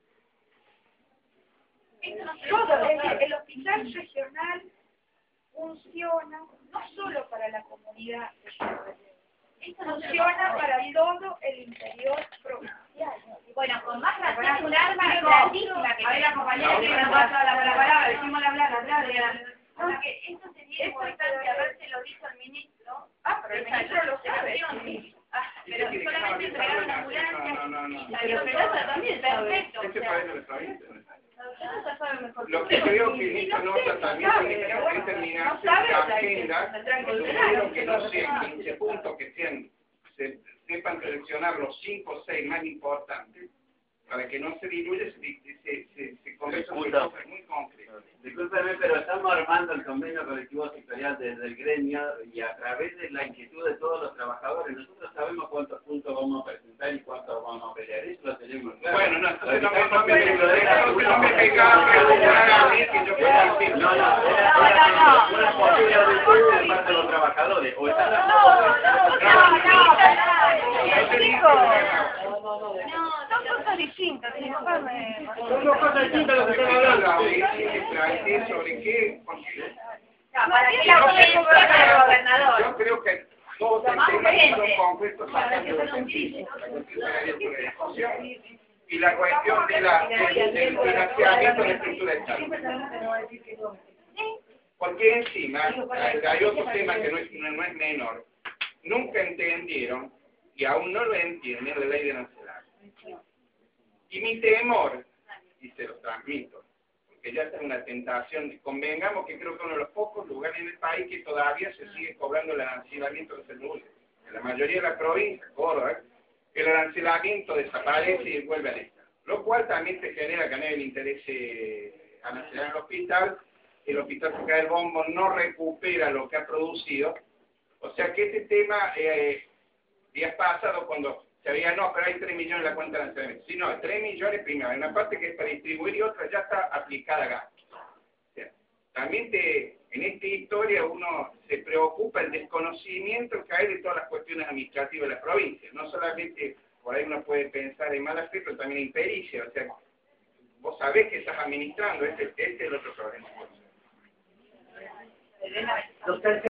Esto no se todo, es decir, el hospital regional funciona no solo para la comunidad de Río Gallegos, funciona para todo el interior provincial. Bueno, con más razón un arma grandísima que... A ver, la compañera que nos pasa la palabra, decimos la palabra, hablar, Porque eso sería importante habérselo dicho al ministro. Ah, pero el ministro lo sabe. Ah, pero solamente entregaron ambulancias. No, no, no. La Mendoza también perfecto. Este país no lo sabe. Ella sabe mejor. Lo que creo que en esta nota también tiene que determinarse la agenda, sugiero que no sean quince puntos, que sean, se, sepan seleccionar los cinco o seis más importantes, para que no se diluya, se, se, se, se conversa en cosas muy concretas. Discúlpeme, pero estamos armando el convenio colectivo sectorial desde el gremio y a través de la inquietud de todos los trabajadores. Nosotros sabemos cuántos puntos vamos a presentar y cuántos vamos a pelear. Eso lo tenemos claro. Bueno, no, entonces no me, no me, no me pegaba a preguntar a mí que yo pueda decir. No, no, era una posibilidad de ustedes de parte de los trabajadores. O están las Son cosas distintas, discúlpame. Son dos cosas distintas lo que están hablando. ¿Sobre qué? Porque Para que la audiencia para el gobernador. yo creo que todos los temas son concretos para que los sentidos, para que se haga bien la discusión. Y la cuestión de la, del, del financiamiento de la estructura de Estado. Porque encima hay, hay otro tema que no es, no, no es menor. Nunca entendieron, y aún no lo entienden, la ley de arancelaje. Y mi temor, y se lo transmito, porque ya está una tentación, convengamos que creo que uno de los pocos lugares en el país que todavía se sigue cobrando el arancelamiento de celuloide. En la mayoría de las provincias, Córdoba, el arancelamiento desaparece y vuelve al Estado. Lo cual también se genera que a nivel interés eh, arancelar el hospital, el hospital se cae el bombo, no recupera lo que ha producido. O sea que este tema, eh, días pasados, cuando se había, no, pero hay tres millones en la cuenta de arancelamiento. Sí, no, tres millones primero, hay una parte que es para distribuir y otra ya está aplicada a gasto. O sea, también te, en esta historia uno se preocupa el desconocimiento que hay de todas las cuestiones administrativas de la provincia. No solamente, por ahí uno puede pensar en mala fe, pero también en pericia. O sea, vos sabés que estás administrando, este, este es el otro problema.